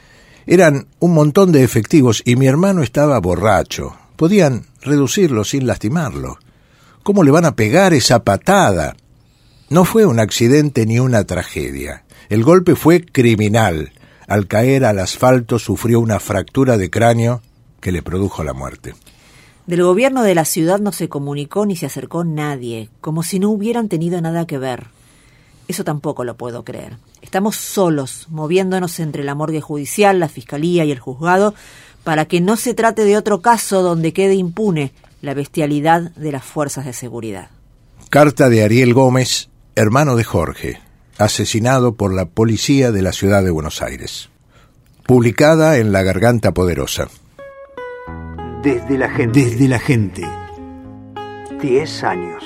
Eran un montón de efectivos y mi hermano estaba borracho. Podían reducirlo sin lastimarlo. ¿Cómo le van a pegar esa patada? No fue un accidente ni una tragedia. El golpe fue criminal. Al caer al asfalto sufrió una fractura de cráneo que le produjo la muerte. Del gobierno de la ciudad no se comunicó ni se acercó nadie, como si no hubieran tenido nada que ver. Eso tampoco lo puedo creer. Estamos solos, moviéndonos entre la morgue judicial, la fiscalía y el juzgado, para que no se trate de otro caso donde quede impune la bestialidad de las fuerzas de seguridad. Carta de Ariel Gómez, hermano de Jorge, asesinado por la policía de la ciudad de Buenos Aires. Publicada en La Garganta Poderosa. Desde la gente. Desde la gente. 10 años.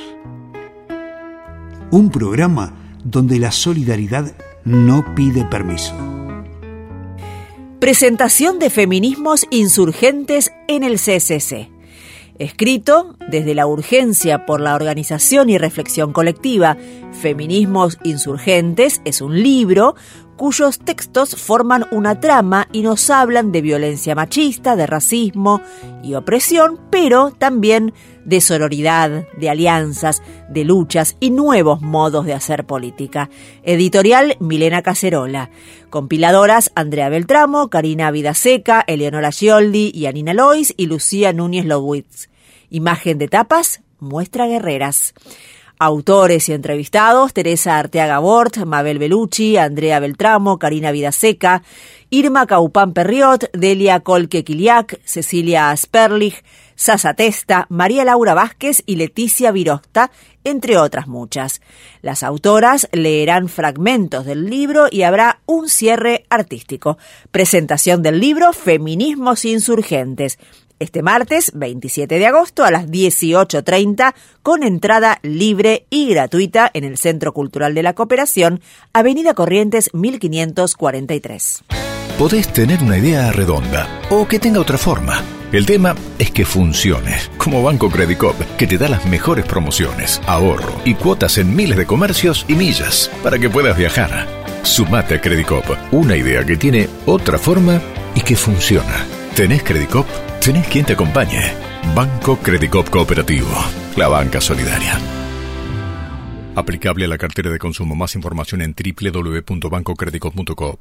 Un programa donde la solidaridad no pide permiso. Presentación de feminismos insurgentes en el CCC. Escrito desde la urgencia por la organización y reflexión colectiva, Feminismos Insurgentes es un libro cuyos textos forman una trama y nos hablan de violencia machista, de racismo y opresión, pero también de sororidad, de alianzas, de luchas y nuevos modos de hacer política. Editorial Milena Cacerola. Compiladoras Andrea Beltramo, Karina Vidaseca, Eleonora Scioldi, Yanina Lois y Lucía Núñez Lowitz. Imagen de tapas, Muestra Guerreras. Autores y entrevistados: Teresa Arteaga Bort, Mabel Bellucci, Andrea Beltramo, Karina Vidaseca, Irma Caupán Perriot, Delia Colque Quiliac, Cecilia Asperlich, Sasa Testa, María Laura Vázquez y Leticia Virosta, entre otras muchas. Las autoras leerán fragmentos del libro y habrá un cierre artístico. Presentación del libro Feminismos Insurgentes. Este martes 27 de agosto a las 18:30 con entrada libre y gratuita en el Centro Cultural de la Cooperación, Avenida Corrientes 1543. Podés tener una idea redonda o que tenga otra forma. El tema es que funcione, como Banco Credicop, que te da las mejores promociones, ahorro y cuotas en miles de comercios y millas para que puedas viajar. Sumate a Credicop, una idea que tiene otra forma y que funciona. ¿Tenés Credicop? Tenés quien te acompañe. Banco Credicop Cooperativo, la banca solidaria. Aplicable a la cartera de consumo. Más información en www.bancocredicop.coop.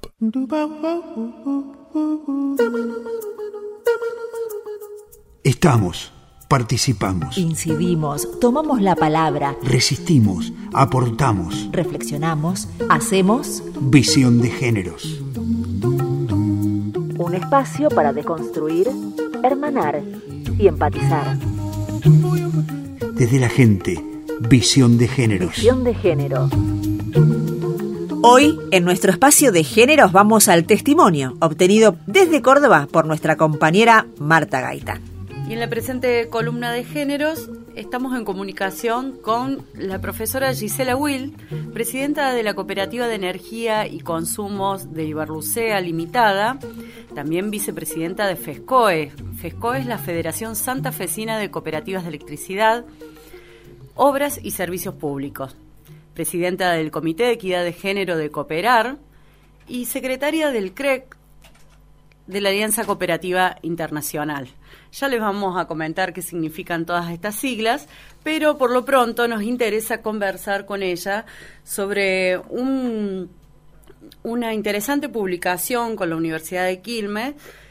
Estamos, participamos, incidimos, tomamos la palabra, resistimos, aportamos, reflexionamos, hacemos Visión de Géneros. Un espacio para deconstruir, hermanar y empatizar. Desde la gente, Visión de Géneros. Visión de Género. Hoy, en nuestro espacio de géneros, vamos al testimonio obtenido desde Córdoba por nuestra compañera Marta Gaitán. Y en la presente columna de géneros estamos en comunicación con la profesora Gisela Will, presidenta de la Cooperativa de Energía y Consumos de Ibarlucea Limitada, también vicepresidenta de FESCOE. FESCOE es la Federación Santafesina de Cooperativas de Electricidad, Obras y Servicios Públicos, presidenta del Comité de Equidad de Género de Cooperar y secretaria del CREC, de la Alianza Cooperativa Internacional. Ya les vamos a comentar qué significan todas estas siglas, pero por lo pronto nos interesa conversar con ella sobre una interesante publicación con la Universidad de Quilmes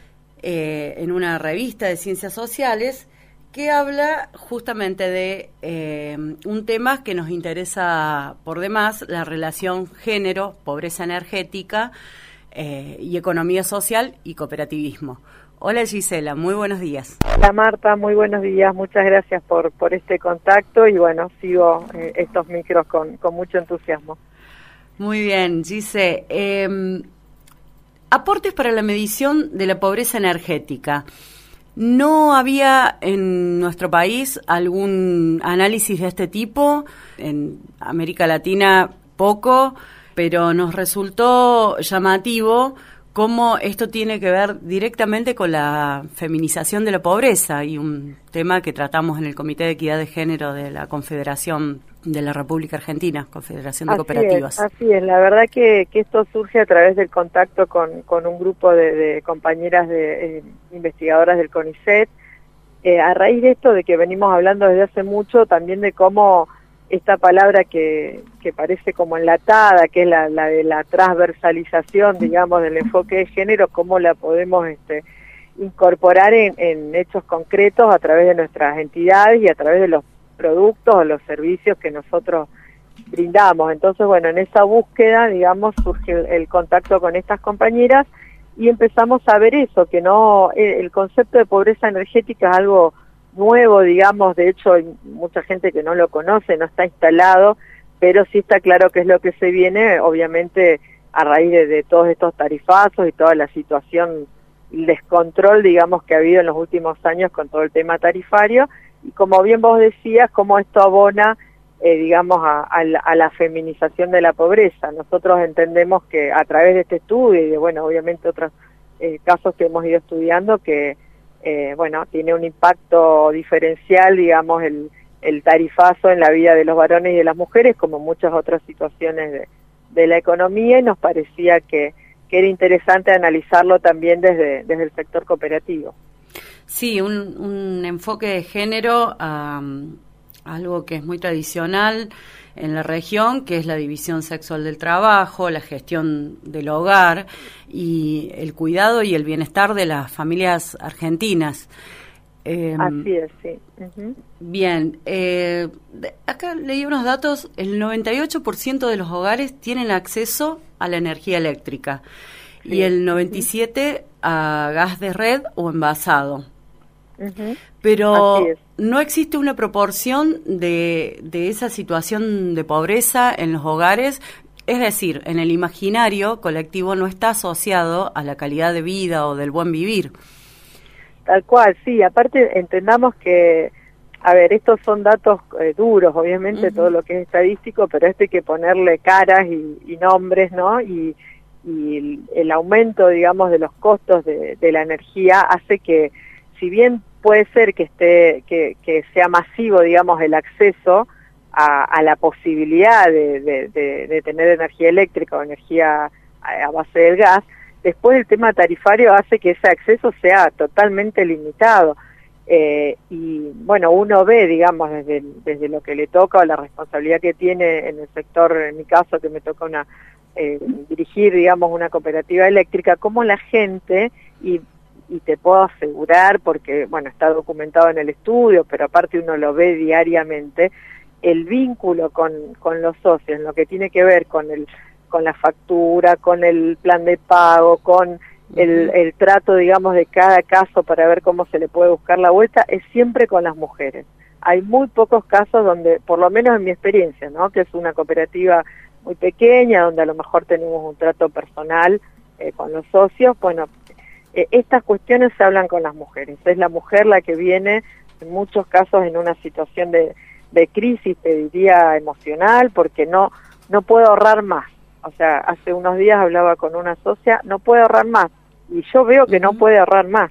en una revista de Ciencias Sociales que habla justamente de un tema que nos interesa por demás, la relación género, pobreza energética y economía social y cooperativismo. Hola Gisela, muy buenos días. Hola Marta, muy buenos días, muchas gracias por este contacto y bueno, sigo estos micros con mucho entusiasmo. Muy bien, Gise. Aportes para la medición de la pobreza energética. ¿No había en nuestro país algún análisis de este tipo? En América Latina poco, pero nos resultó llamativo cómo esto tiene que ver directamente con la feminización de la pobreza y un tema que tratamos en el Comité de Equidad de Género de la Confederación de la República Argentina, Confederación de Cooperativas. Así es, la verdad que esto surge a través del contacto con un grupo de compañeras de investigadoras del CONICET, a raíz de esto de que venimos hablando desde hace mucho también de cómo esta palabra que parece como enlatada, que es la de la transversalización, digamos, del enfoque de género, cómo la podemos incorporar en hechos concretos a través de nuestras entidades y a través de los productos o los servicios que nosotros brindamos. Entonces, bueno, en esa búsqueda, digamos, surge el contacto con estas compañeras y empezamos a ver eso, que no el concepto de pobreza energética es algo nuevo, digamos, de hecho hay mucha gente que no lo conoce, no está instalado, pero sí está claro que es lo que se viene, obviamente a raíz de todos estos tarifazos y toda la situación, el descontrol, digamos, que ha habido en los últimos años con todo el tema tarifario, y como bien vos decías, cómo esto abona, digamos, a la feminización de la pobreza. Nosotros entendemos que a través de este estudio y de, bueno, obviamente otros casos que hemos ido estudiando, que bueno, tiene un impacto diferencial, digamos, el tarifazo en la vida de los varones y de las mujeres, como muchas otras situaciones de la economía, y nos parecía que era interesante analizarlo también desde el sector cooperativo. Sí, un enfoque de género a algo que es muy tradicional en la región, que es la división sexual del trabajo, la gestión del hogar y el cuidado y el bienestar de las familias argentinas. Así es, sí. Uh-huh. Bien, acá leí unos datos, el 98% de los hogares tienen acceso a la energía eléctrica y el 97% a gas de red o envasado. Uh-huh. Pero no existe una proporción de esa situación de pobreza en los hogares, es decir, en el imaginario colectivo no está asociado a la calidad de vida o del buen vivir. Tal cual, sí, aparte entendamos que, a ver, estos son datos duros, obviamente, todo lo que es estadístico, pero esto hay que ponerle caras y nombres, ¿no? Y el aumento, digamos, de los costos de la energía hace que, si bien puede ser que sea masivo, digamos, el acceso a la posibilidad de tener energía eléctrica o energía a base del gas, después el tema tarifario hace que ese acceso sea totalmente limitado. Y bueno, uno ve, digamos, desde lo que le toca o la responsabilidad que tiene en el sector, en mi caso, que me toca dirigir, digamos, una cooperativa eléctrica, cómo la gente, y te puedo asegurar, porque, bueno, está documentado en el estudio, pero aparte uno lo ve diariamente, el vínculo con los socios, en lo que tiene que ver con la factura, con el plan de pago, con el trato, digamos, de cada caso para ver cómo se le puede buscar la vuelta, es siempre con las mujeres. Hay muy pocos casos donde, por lo menos en mi experiencia, ¿no?, que es una cooperativa muy pequeña, donde a lo mejor tenemos un trato personal con los socios, bueno, estas cuestiones se hablan con las mujeres. Es la mujer la que viene, en muchos casos, en una situación de crisis, te diría, emocional, porque no puede ahorrar más. O sea, hace unos días hablaba con una socia, no puede ahorrar más, y yo veo que no puede ahorrar más,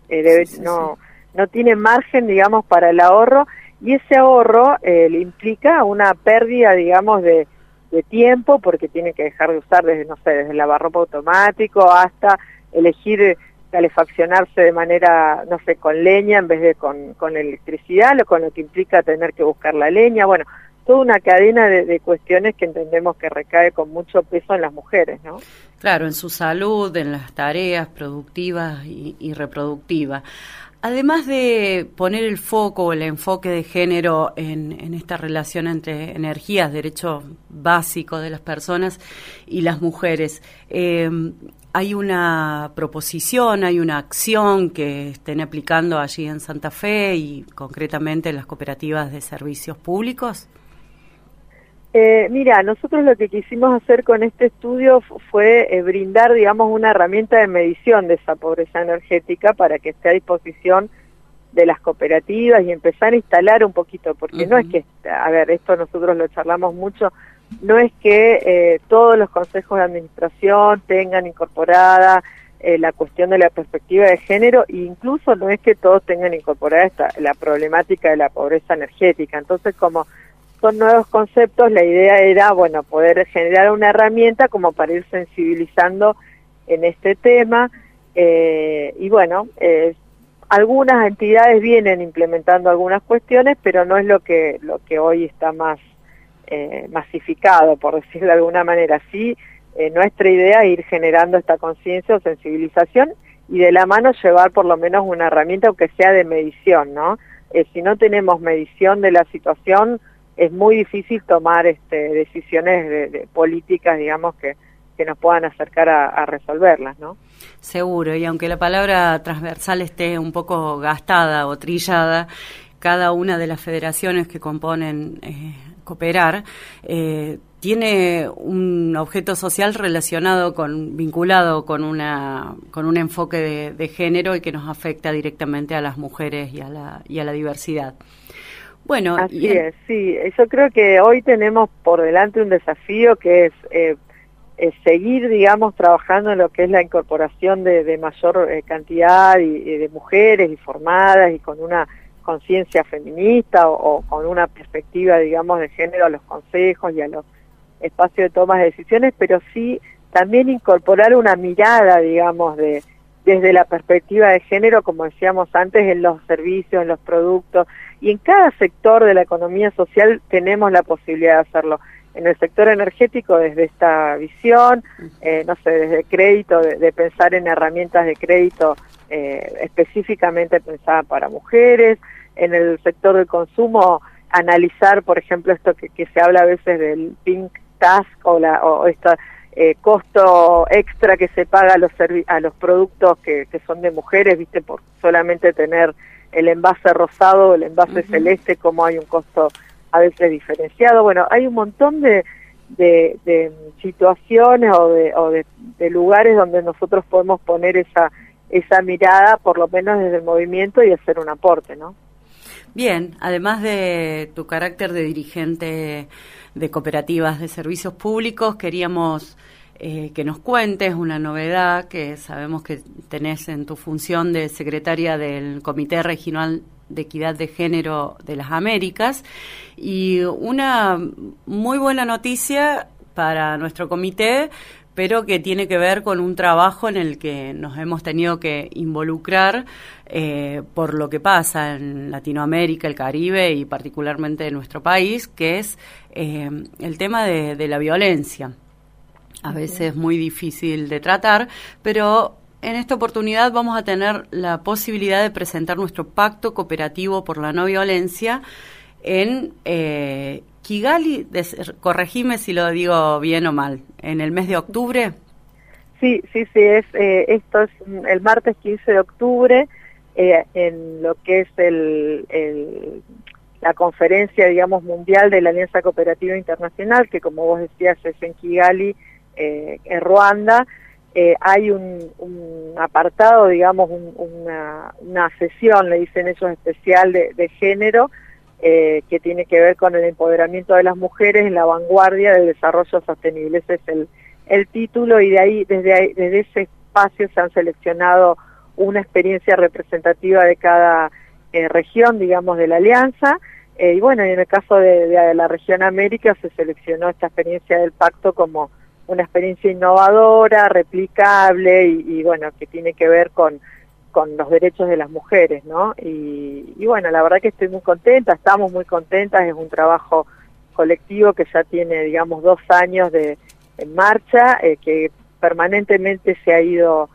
no tiene margen, digamos, para el ahorro, y ese ahorro le implica una pérdida, digamos, de tiempo, porque tiene que dejar de usar desde el lavarropa automático hasta elegir calefaccionarse de manera, con leña en vez de con electricidad, con lo que implica tener que buscar la leña, bueno, toda una cadena de cuestiones que entendemos que recae con mucho peso en las mujeres, ¿no? Claro, en su salud, en las tareas productivas y reproductivas. Además de poner el foco o el enfoque de género en esta relación entre energías, derechos básicos de las personas y las mujeres, ¿hay una proposición, hay una acción que estén aplicando allí en Santa Fe y concretamente en las cooperativas de servicios públicos? Mira, nosotros lo que quisimos hacer con este estudio fue brindar, digamos, una herramienta de medición de esa pobreza energética para que esté a disposición de las cooperativas y empezar a instalar un poquito, porque no es que, a ver, esto nosotros lo charlamos mucho, no es que todos los consejos de administración tengan incorporada la cuestión de la perspectiva de género, e incluso no es que todos tengan incorporada la problemática de la pobreza energética. Entonces, como son nuevos conceptos, la idea era, bueno, poder generar una herramienta como para ir sensibilizando en este tema, y bueno, algunas entidades vienen implementando algunas cuestiones, pero no es lo que hoy está más masificado, por decirlo de alguna manera. Sí, nuestra idea es ir generando esta conciencia o sensibilización y de la mano llevar por lo menos una herramienta, aunque sea de medición, ¿no? Si no tenemos medición de la situación, es muy difícil tomar decisiones de políticas, digamos, que nos puedan acercar a resolverlas, ¿no? Seguro, y aunque la palabra transversal esté un poco gastada o trillada, cada una de las federaciones que componen Cooperar tiene un objeto social vinculado con un enfoque de género y que nos afecta directamente a las mujeres y a la diversidad. Bueno, así es, sí. Yo creo que hoy tenemos por delante un desafío que es seguir, digamos, trabajando en lo que es la incorporación de mayor cantidad y de mujeres informadas y con una conciencia feminista o con una perspectiva, digamos, de género a los consejos y a los espacios de toma de decisiones, pero sí también incorporar una mirada, digamos, de desde la perspectiva de género, como decíamos antes, en los servicios, en los productos, y en cada sector de la economía social tenemos la posibilidad de hacerlo. En el sector energético, desde esta visión, no sé, desde crédito, de pensar en herramientas de crédito específicamente pensadas para mujeres. En el sector del consumo, analizar, por ejemplo, esto que se habla a veces del pink task o esta costo extra que se paga a los productos que son de mujeres, viste, por solamente tener el envase rosado o el envase celeste, como hay un costo a veces diferenciado. Bueno, hay un montón de situaciones o de lugares donde nosotros podemos poner esa mirada, por lo menos desde el movimiento, y hacer un aporte, ¿no? Bien, además de tu carácter de dirigente de cooperativas de servicios públicos, queríamos que nos cuentes una novedad que sabemos que tenés en tu función de secretaria del Comité Regional de Equidad de Género de las Américas, y una muy buena noticia para nuestro comité, pero que tiene que ver con un trabajo en el que nos hemos tenido que involucrar por lo que pasa en Latinoamérica, el Caribe y particularmente en nuestro país, que es el tema de la violencia. A veces muy difícil de tratar, pero en esta oportunidad vamos a tener la posibilidad de presentar nuestro pacto cooperativo por la no violencia en Kigali, corregime si lo digo bien o mal, en el mes de octubre. Sí, esto es el martes 15 de octubre, en lo que es la conferencia, digamos, mundial de la Alianza Cooperativa Internacional, que como vos decías es en Kigali, en Ruanda. Hay un apartado, digamos, una sesión, le dicen ellos, especial de género, que tiene que ver con el empoderamiento de las mujeres en la vanguardia del desarrollo sostenible. Ese es el título, y desde ese espacio se han seleccionado una experiencia representativa de cada región, digamos, de la Alianza. Y bueno, en el caso de la región América se seleccionó esta experiencia del pacto como una experiencia innovadora, replicable y bueno, que tiene que ver con los derechos de las mujeres, ¿no? Y bueno, la verdad que estoy muy contenta, estamos muy contentas, es un trabajo colectivo que ya tiene, digamos, 2 años en marcha, que permanentemente se ha ido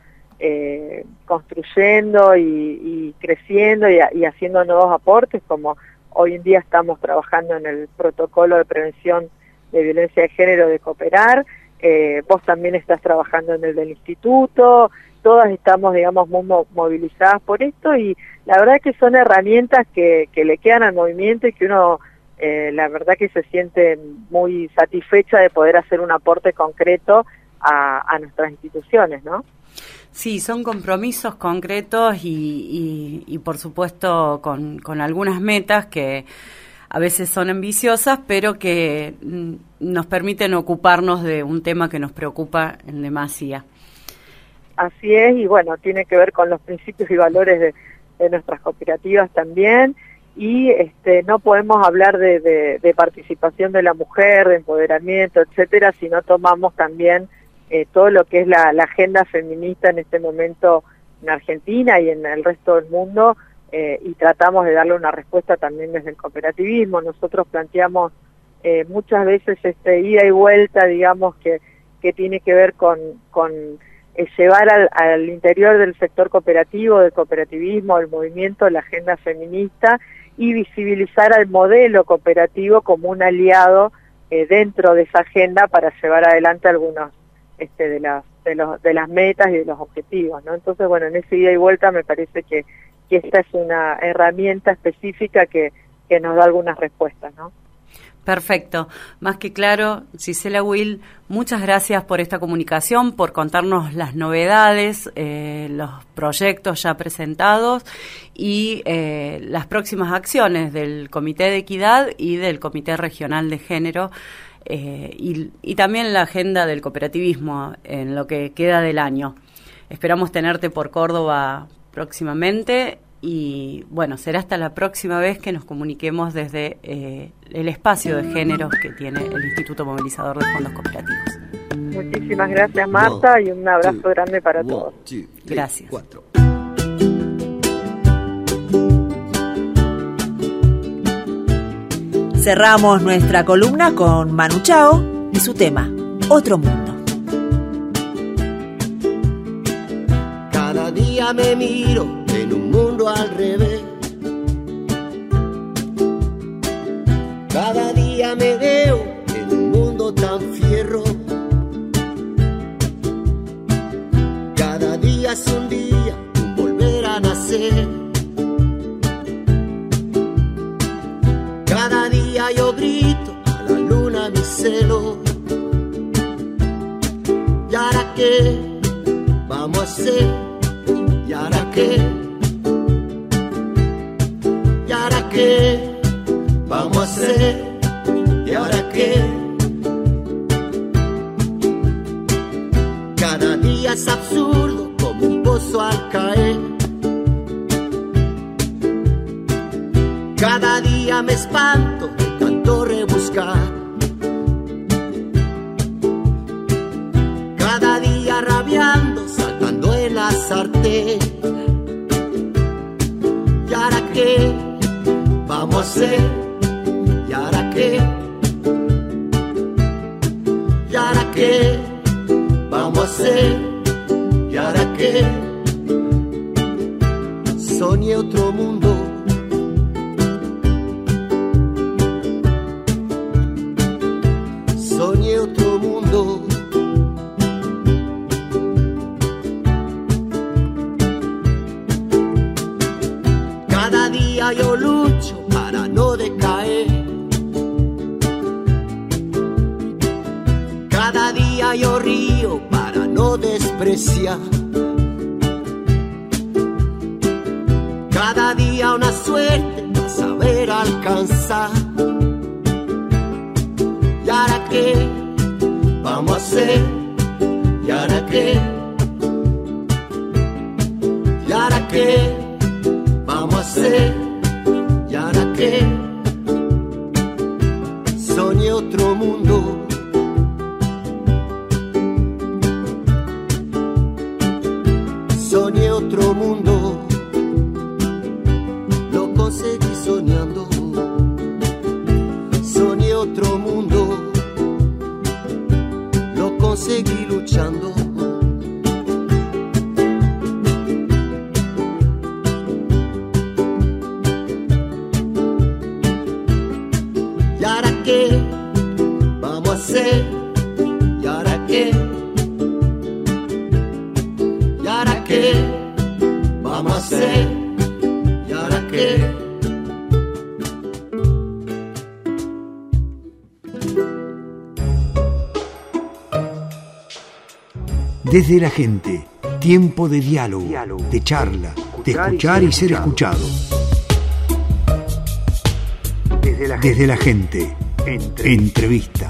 construyendo y creciendo y haciendo nuevos aportes, como hoy en día estamos trabajando en el protocolo de prevención de violencia de género de Cooperar. Vos también estás trabajando en el del instituto, todas estamos, digamos, muy movilizadas por esto, y la verdad que son herramientas que le quedan al movimiento y que uno, la verdad que se siente muy satisfecha de poder hacer un aporte concreto a nuestras instituciones, ¿no? Sí, son compromisos concretos y por supuesto con algunas metas que a veces son ambiciosas, pero que nos permiten ocuparnos de un tema que nos preocupa en demasía. Así es, y bueno, tiene que ver con los principios y valores de nuestras cooperativas también, y no podemos hablar de participación de la mujer, de empoderamiento, etcétera, si no tomamos también todo lo que es la agenda feminista en este momento en Argentina y en el resto del mundo, y tratamos de darle una respuesta también desde el cooperativismo. Nosotros planteamos muchas veces ida y vuelta, digamos, que tiene que ver con llevar al interior del sector cooperativo, del cooperativismo, del movimiento, la agenda feminista, y visibilizar al modelo cooperativo como un aliado dentro de esa agenda para llevar adelante algunos de las metas y de los objetivos, ¿no? Entonces, bueno, en ese ida y vuelta me parece que esta es una herramienta específica que nos da algunas respuestas, ¿no? Perfecto, más que claro. Gisela Will, muchas gracias por esta comunicación, por contarnos las novedades, los proyectos ya presentados y las próximas acciones del Comité de Equidad y del Comité Regional de Género, y también la agenda del cooperativismo en lo que queda del año. Esperamos tenerte por Córdoba próximamente. Y bueno, será hasta la próxima vez que nos comuniquemos desde el espacio de géneros que tiene el Instituto Movilizador de Fondos Cooperativos. Muchísimas gracias, Marta, y un abrazo grande para todos. Gracias. Cerramos nuestra columna con Manu Chao y su tema, Otro Mundo. Cada día me miro en un mundo al revés. Cada día me veo en un mundo tan fierro. Cada día es un día, un volver a nacer. Cada día yo grito a la luna mi celo. ¿Y ahora qué vamos a hacer? ¿Y ahora qué? ¿Y ahora qué vamos a hacer? ¿Y ahora qué? Cada día es absurdo como un pozo al caer. Cada día me espanto de tanto rebuscar. Cada día rabiando, saltando en la sartén. ¿Y ahora qué vamos a hacer? ¿Y ahora qué? ¿Y ahora qué vamos a hacer? ¿Y ahora qué? Soñé otro mundo. Soñé otro mundo. Cada día yo lucho para no decaer. Cada día yo río para no despreciar. Cada día una suerte para saber alcanzar. ¿Y ahora qué vamos a hacer? ¿Y ahora qué? ¿Y ahora qué vamos a hacer? ¿Y ahora qué? Soñé otro mundo. Soñé otro mundo. Lo conseguí soñando. Soñé otro mundo. Lo conseguí luchando. ¿Y ahora qué vamos a hacer? ¿Y ahora qué? ¿Y ahora qué vamos a hacer? ¿Y ahora qué? Desde la gente, tiempo de diálogo, de charla, de escuchar y ser escuchado. Desde la gente, entrevista.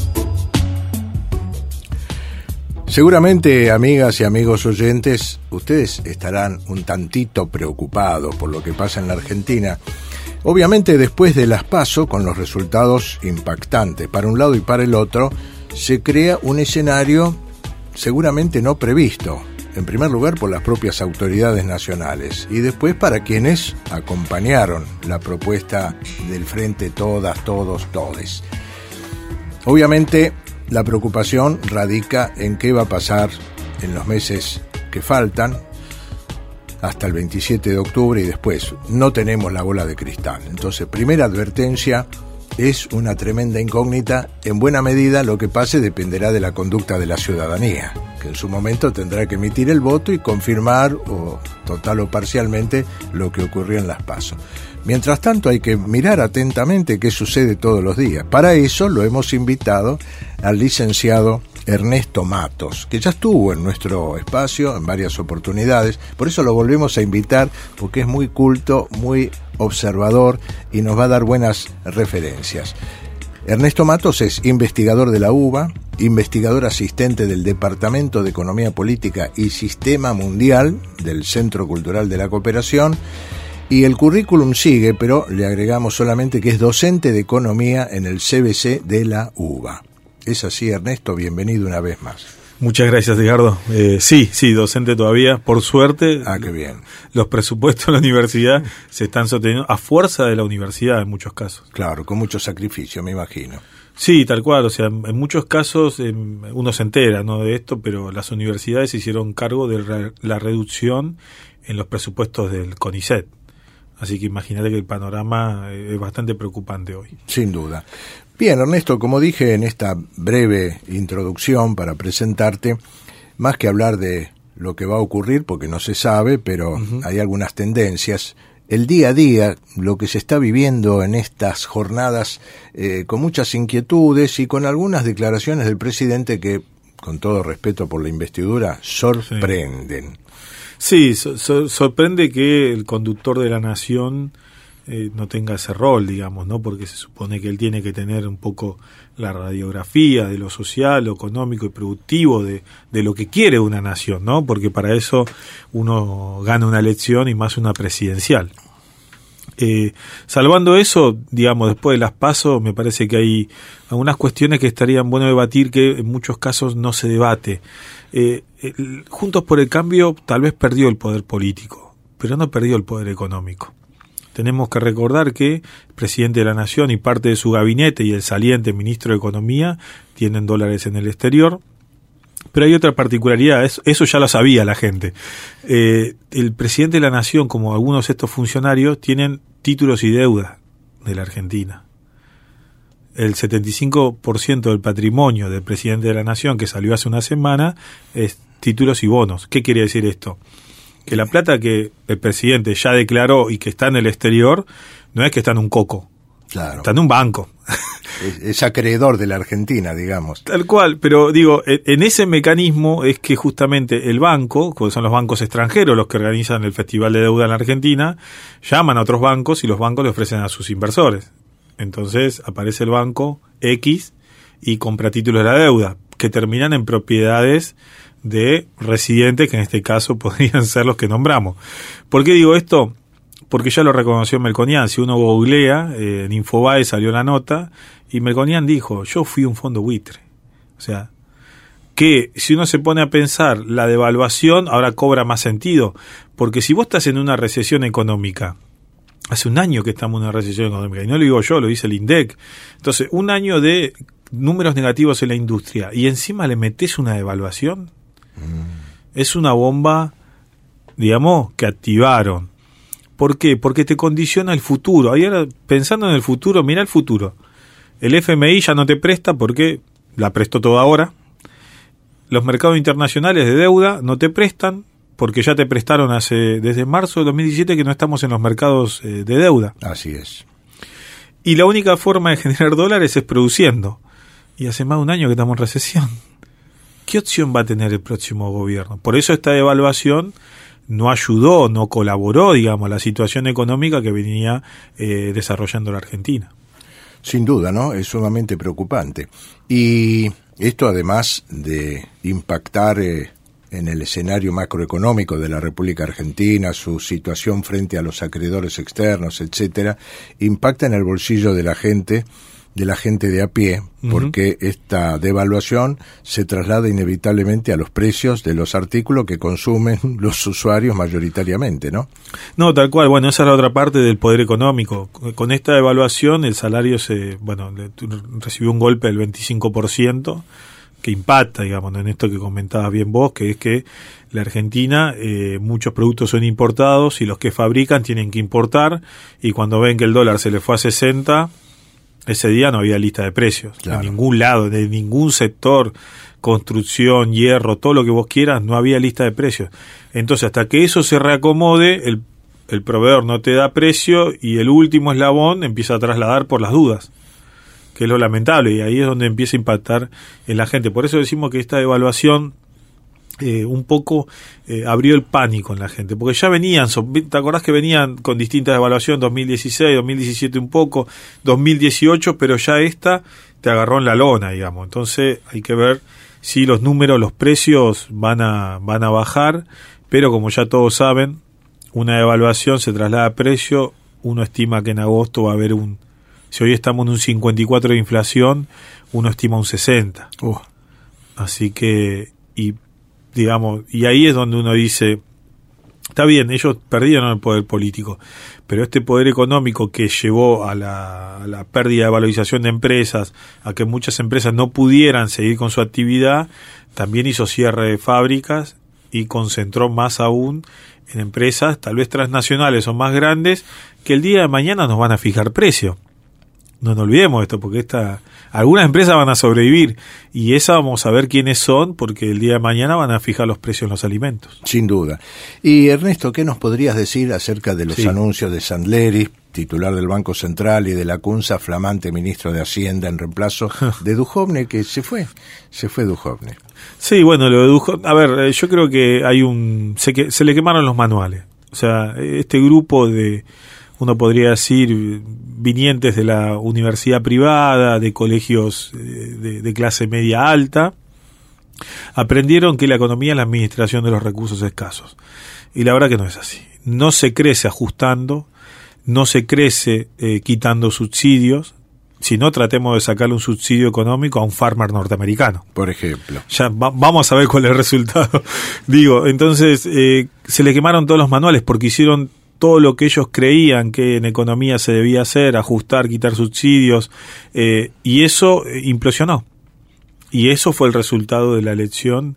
Seguramente, amigas y amigos oyentes, ustedes estarán un tantito preocupados por lo que pasa en la Argentina. Obviamente, después de las PASO, con los resultados impactantes para un lado y para el otro, se crea un escenario seguramente no previsto, en primer lugar por las propias autoridades nacionales y después para quienes acompañaron la propuesta del Frente Todas, Todos, Todes. Obviamente la preocupación radica en qué va a pasar en los meses que faltan hasta el 27 de octubre y después. No tenemos la bola de cristal. Entonces, primera advertencia, es una tremenda incógnita. En buena medida lo que pase dependerá de la conducta de la ciudadanía, que en su momento tendrá que emitir el voto y confirmar o total o parcialmente lo que ocurrió en las PASO. Mientras tanto hay que mirar atentamente qué sucede todos los días. Para eso lo hemos invitado al licenciado Ernesto Matos, que ya estuvo en nuestro espacio en varias oportunidades. Por eso lo volvemos a invitar, porque es muy culto, muy observador y nos va a dar buenas referencias. Ernesto Matos es investigador de la UBA, investigador asistente del Departamento de Economía Política y Sistema Mundial del Centro Cultural de la Cooperación, y el currículum sigue, pero le agregamos solamente que es docente de Economía en el CBC de la UBA. Es así, Ernesto, bienvenido una vez más. Muchas gracias, Edgardo. Sí, docente todavía. Por suerte, qué bien. Los presupuestos de la universidad se están sosteniendo a fuerza de la universidad en muchos casos. Claro, con mucho sacrificio, me imagino. Sí, tal cual. O sea, en muchos casos uno se entera, ¿no?, de esto, pero las universidades se hicieron cargo de la reducción en los presupuestos del CONICET. Así que imagínate que el panorama es bastante preocupante hoy. Sin duda. Bien, Ernesto, como dije en esta breve introducción para presentarte, más que hablar de lo que va a ocurrir, porque no se sabe, pero hay algunas tendencias, el día a día, lo que se está viviendo en estas jornadas, con muchas inquietudes y con algunas declaraciones del presidente que, con todo respeto por la investidura, sorprenden. Sí, sorprende que el conductor de la nación no tenga ese rol, digamos, ¿no? Porque se supone que él tiene que tener un poco la radiografía de lo social, lo económico y productivo de lo que quiere una nación, ¿no? Porque para eso uno gana una elección y más una presidencial. Salvando eso, digamos, después de las PASO, me parece que hay algunas cuestiones que estarían bueno debatir que en muchos casos no se debate. Juntos por el Cambio tal vez perdió el poder político, pero no perdió el poder económico. Tenemos que recordar que el presidente de la Nación y parte de su gabinete y el saliente ministro de Economía tienen dólares en el exterior. Pero hay otra particularidad, eso ya lo sabía la gente. El presidente de la Nación, como algunos de estos funcionarios, tienen títulos y deuda de la Argentina. El 75% del patrimonio del presidente de la Nación, que salió hace una semana, es títulos y bonos. ¿Qué quiere decir esto? Que la plata que el presidente ya declaró y que está en el exterior, no es que está en un coco, claro, está en un banco. Es acreedor de la Argentina, digamos. Tal cual, pero digo, en ese mecanismo es que justamente el banco, que son los bancos extranjeros los que organizan el Festival de Deuda en la Argentina, llaman a otros bancos y los bancos le ofrecen a sus inversores. Entonces aparece el banco X y compra títulos de la deuda, que terminan en propiedades de residentes, que en este caso podrían ser los que nombramos. ¿Por qué digo esto? Porque ya lo reconoció Melconian. Si uno googlea, en Infobae salió la nota, y Melconian dijo, yo fui un fondo buitre. O sea, que si uno se pone a pensar, la devaluación ahora cobra más sentido, porque si vos estás en una recesión económica, hace un año que estamos en una recesión económica, y no lo digo yo, lo dice el INDEC, entonces un año de números negativos en la industria, y encima le metés una devaluación, es una bomba, digamos, que activaron. ¿Por qué? Porque te condiciona el futuro. Ahora, pensando en el futuro, mira el futuro. El FMI ya no te presta porque la prestó toda ahora. Los mercados internacionales de deuda no te prestan porque ya te prestaron desde marzo de 2017 que no estamos en los mercados de deuda. Así es. Y la única forma de generar dólares es produciendo. Y hace más de un año que estamos en recesión. ¿Qué opción va a tener el próximo gobierno? Por eso esta devaluación no ayudó, no colaboró, digamos, a la situación económica que venía desarrollando la Argentina. Sin duda, ¿no? Es sumamente preocupante. Y esto, además de impactar en el escenario macroeconómico de la República Argentina, su situación frente a los acreedores externos, etcétera, impacta en el bolsillo de la gente de a pie, porque esta devaluación se traslada inevitablemente a los precios de los artículos que consumen los usuarios mayoritariamente, ¿no? No, tal cual. Bueno, esa es la otra parte del poder económico. Con esta devaluación el salario recibió un golpe del 25%, que impacta, digamos, en esto que comentabas bien vos, que es que la Argentina, muchos productos son importados y los que fabrican tienen que importar, y cuando ven que el dólar se le fue a 60, ese día no había lista de precios. Claro. En ningún lado, de ningún sector, construcción, hierro, todo lo que vos quieras, no había lista de precios. Entonces, hasta que eso se reacomode, el proveedor no te da precio y el último eslabón empieza a trasladar por las dudas, que es lo lamentable, y ahí es donde empieza a impactar en la gente. Por eso decimos que esta devaluación un poco abrió el pánico en la gente, porque ya venían, ¿te acordás que venían con distintas devaluaciones, 2016, 2017 un poco, 2018, pero ya esta te agarró en la lona, digamos. Entonces hay que ver si los números, los precios van a bajar, pero como ya todos saben, una devaluación se traslada a precio. Uno estima que en agosto va a haber un Si hoy estamos en un 54 de inflación, uno estima un 60. Así que, y ahí es donde uno dice, está bien, ellos perdieron el poder político, pero este poder económico que llevó a la pérdida de valorización de empresas, a que muchas empresas no pudieran seguir con su actividad, también hizo cierre de fábricas y concentró más aún en empresas tal vez transnacionales o más grandes que el día de mañana nos van a fijar precio. No nos olvidemos esto, porque algunas empresas van a sobrevivir y esa vamos a ver quiénes son, porque el día de mañana van a fijar los precios en los alimentos. Sin duda. Y Ernesto, ¿qué nos podrías decir acerca de los anuncios de Sandleri, titular del Banco Central, y de Lacunza, flamante ministro de Hacienda, en reemplazo de Duhovne, que se fue Duhovne? Sí, bueno, lo de Duhovne, a ver, yo creo que se le quemaron los manuales. O sea, este grupo de, uno podría decir, vinientes de la universidad privada, de colegios de clase media alta, aprendieron que la economía es la administración de los recursos escasos. Y la verdad que no es así. No se crece ajustando, no se crece quitando subsidios, sino tratemos de sacarle un subsidio económico a un farmer norteamericano. Por ejemplo. Ya vamos a ver cuál es el resultado. Entonces, se le quemaron todos los manuales porque hicieron todo lo que ellos creían que en economía se debía hacer, ajustar, quitar subsidios, y eso implosionó. Y eso fue el resultado de la elección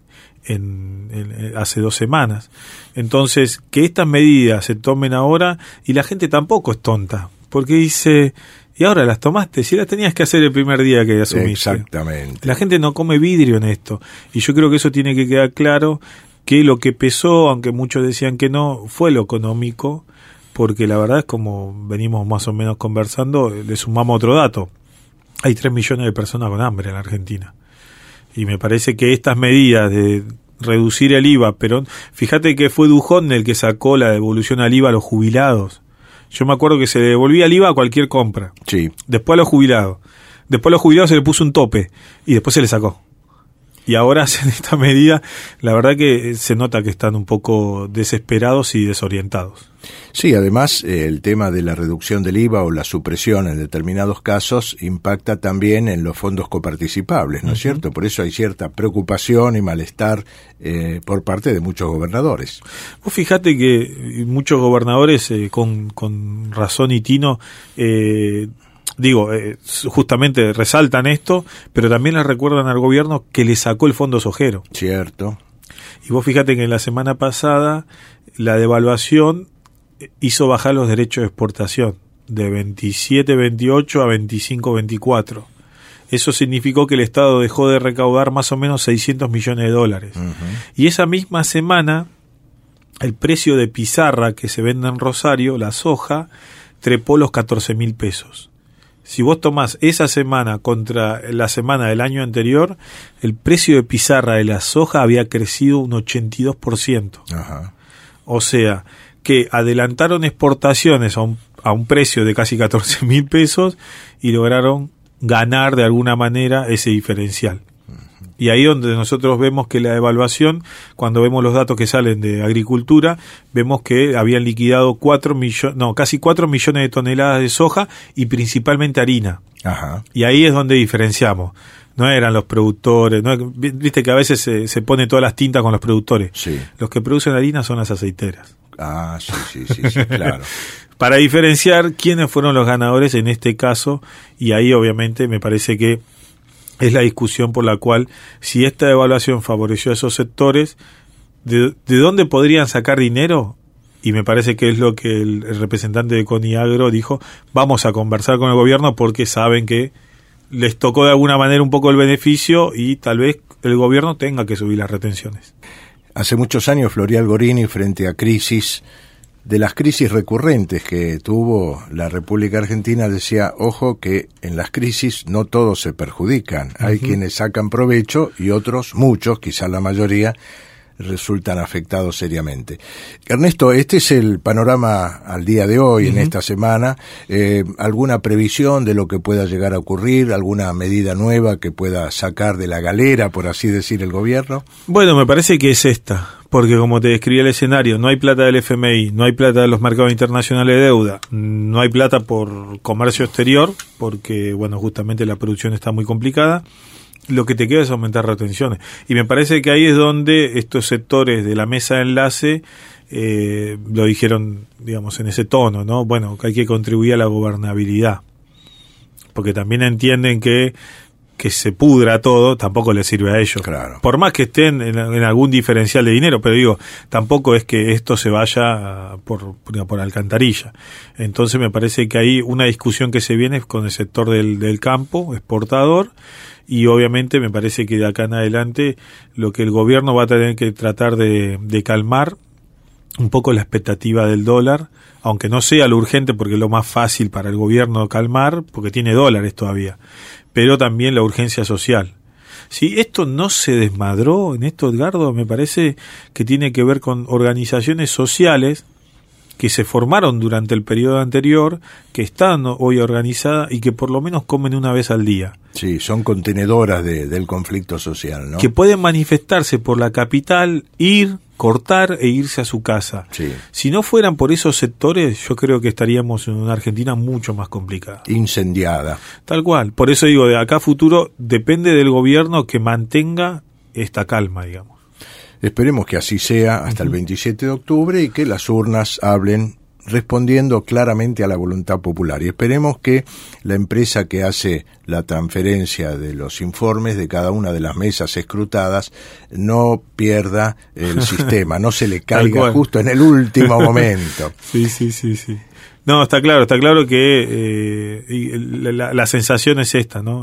hace 2 semanas. Entonces, que estas medidas se tomen ahora, y la gente tampoco es tonta, porque dice, y ahora las tomaste, si las tenías que hacer el primer día que asumiste. Exactamente. La gente no come vidrio en esto, y yo creo que eso tiene que quedar claro, que lo que pesó, aunque muchos decían que no, fue lo económico, porque la verdad es, como venimos más o menos conversando, le sumamos otro dato. Hay 3 millones de personas con hambre en la Argentina. Y me parece que estas medidas de reducir el IVA, pero fíjate que fue Duhovne el que sacó la devolución al IVA a los jubilados. Yo me acuerdo que se devolvía el IVA a cualquier compra. Sí. Después a los jubilados. Después a los jubilados se le puso un tope y después se le sacó. Y ahora hacen esta medida, la verdad que se nota que están un poco desesperados y desorientados. Sí, además el tema de la reducción del IVA o la supresión en determinados casos impacta también en los fondos coparticipables, ¿no es cierto? Por eso hay cierta preocupación y malestar por parte de muchos gobernadores. Vos fíjate que muchos gobernadores con razón y tino justamente resaltan esto, pero también le recuerdan al gobierno que le sacó el fondo sojero. Cierto. Y vos fíjate que en la semana pasada la devaluación hizo bajar los derechos de exportación de 27.28 a 25.24. Eso significó que el Estado dejó de recaudar más o menos 600 millones de dólares. Y esa misma semana el precio de pizarra que se vende en Rosario, la soja, trepó los 14.000 pesos. Si vos tomás esa semana contra la semana del año anterior, el precio de pizarra de la soja había crecido un 82%. Ajá. O sea, que adelantaron exportaciones a un precio de casi 14.000 pesos y lograron ganar de alguna manera ese diferencial. Y ahí donde nosotros vemos que la devaluación, cuando vemos los datos que salen de agricultura, vemos que habían liquidado casi 4 millones de toneladas de soja y principalmente harina. Ajá. Y ahí es donde diferenciamos. No eran los productores, viste que a veces se pone todas las tintas con los productores. Sí. Los que producen harina son las aceiteras. Ah, sí, claro. Para diferenciar quiénes fueron los ganadores en este caso, y ahí obviamente me parece que es la discusión por la cual, si esta devaluación favoreció a esos sectores, ¿de dónde podrían sacar dinero? Y me parece que es lo que el representante de Coniagro dijo, vamos a conversar con el gobierno porque saben que les tocó de alguna manera un poco el beneficio y tal vez el gobierno tenga que subir las retenciones. Hace muchos años Florial Gorini, frente a de las crisis recurrentes que tuvo la República Argentina, decía, ojo que en las crisis no todos se perjudican, hay quienes sacan provecho y otros, muchos, quizás la mayoría, resultan afectados seriamente. Ernesto, este es el panorama al día de hoy, en esta semana. ¿Alguna previsión de lo que pueda llegar a ocurrir? ¿Alguna medida nueva que pueda sacar de la galera, por así decir, el gobierno? Bueno, me parece que es esta, Porque como te describí el escenario, no hay plata del FMI, no hay plata de los mercados internacionales de deuda, no hay plata por comercio exterior, porque bueno, justamente la producción está muy complicada. Lo que te queda es aumentar retenciones. Y me parece que ahí es donde estos sectores de la mesa de enlace lo dijeron, digamos, en ese tono, ¿no? Bueno, que hay que contribuir a la gobernabilidad. Porque también entienden que se pudra todo, tampoco les sirve a ellos. Claro. Por más que estén en algún diferencial de dinero, pero digo, tampoco es que esto se vaya por alcantarilla. Entonces me parece que hay una discusión que se viene con el sector del campo, exportador, y obviamente me parece que de acá en adelante lo que el gobierno va a tener que tratar de calmar un poco la expectativa del dólar, aunque no sea lo urgente porque es lo más fácil para el gobierno calmar, porque tiene dólares todavía, pero también la urgencia social. Si esto no se desmadró en esto, Edgardo, me parece que tiene que ver con organizaciones sociales que se formaron durante el periodo anterior, que están hoy organizadas y que por lo menos comen una vez al día. Sí, son contenedoras del conflicto social, ¿no? Que pueden manifestarse por la capital, cortar e irse a su casa. Sí. Si no fueran por esos sectores, yo creo que estaríamos en una Argentina mucho más complicada. Incendiada. Tal cual. Por eso digo, de acá a futuro depende del gobierno que mantenga esta calma, digamos. Esperemos que así sea hasta el 27 de octubre y que las urnas hablen respondiendo claramente a la voluntad popular. Y esperemos que la empresa que hace la transferencia de los informes de cada una de las mesas escrutadas no pierda el sistema, no se le caiga justo en el último momento. Sí. No, está claro que la sensación es esta, ¿no?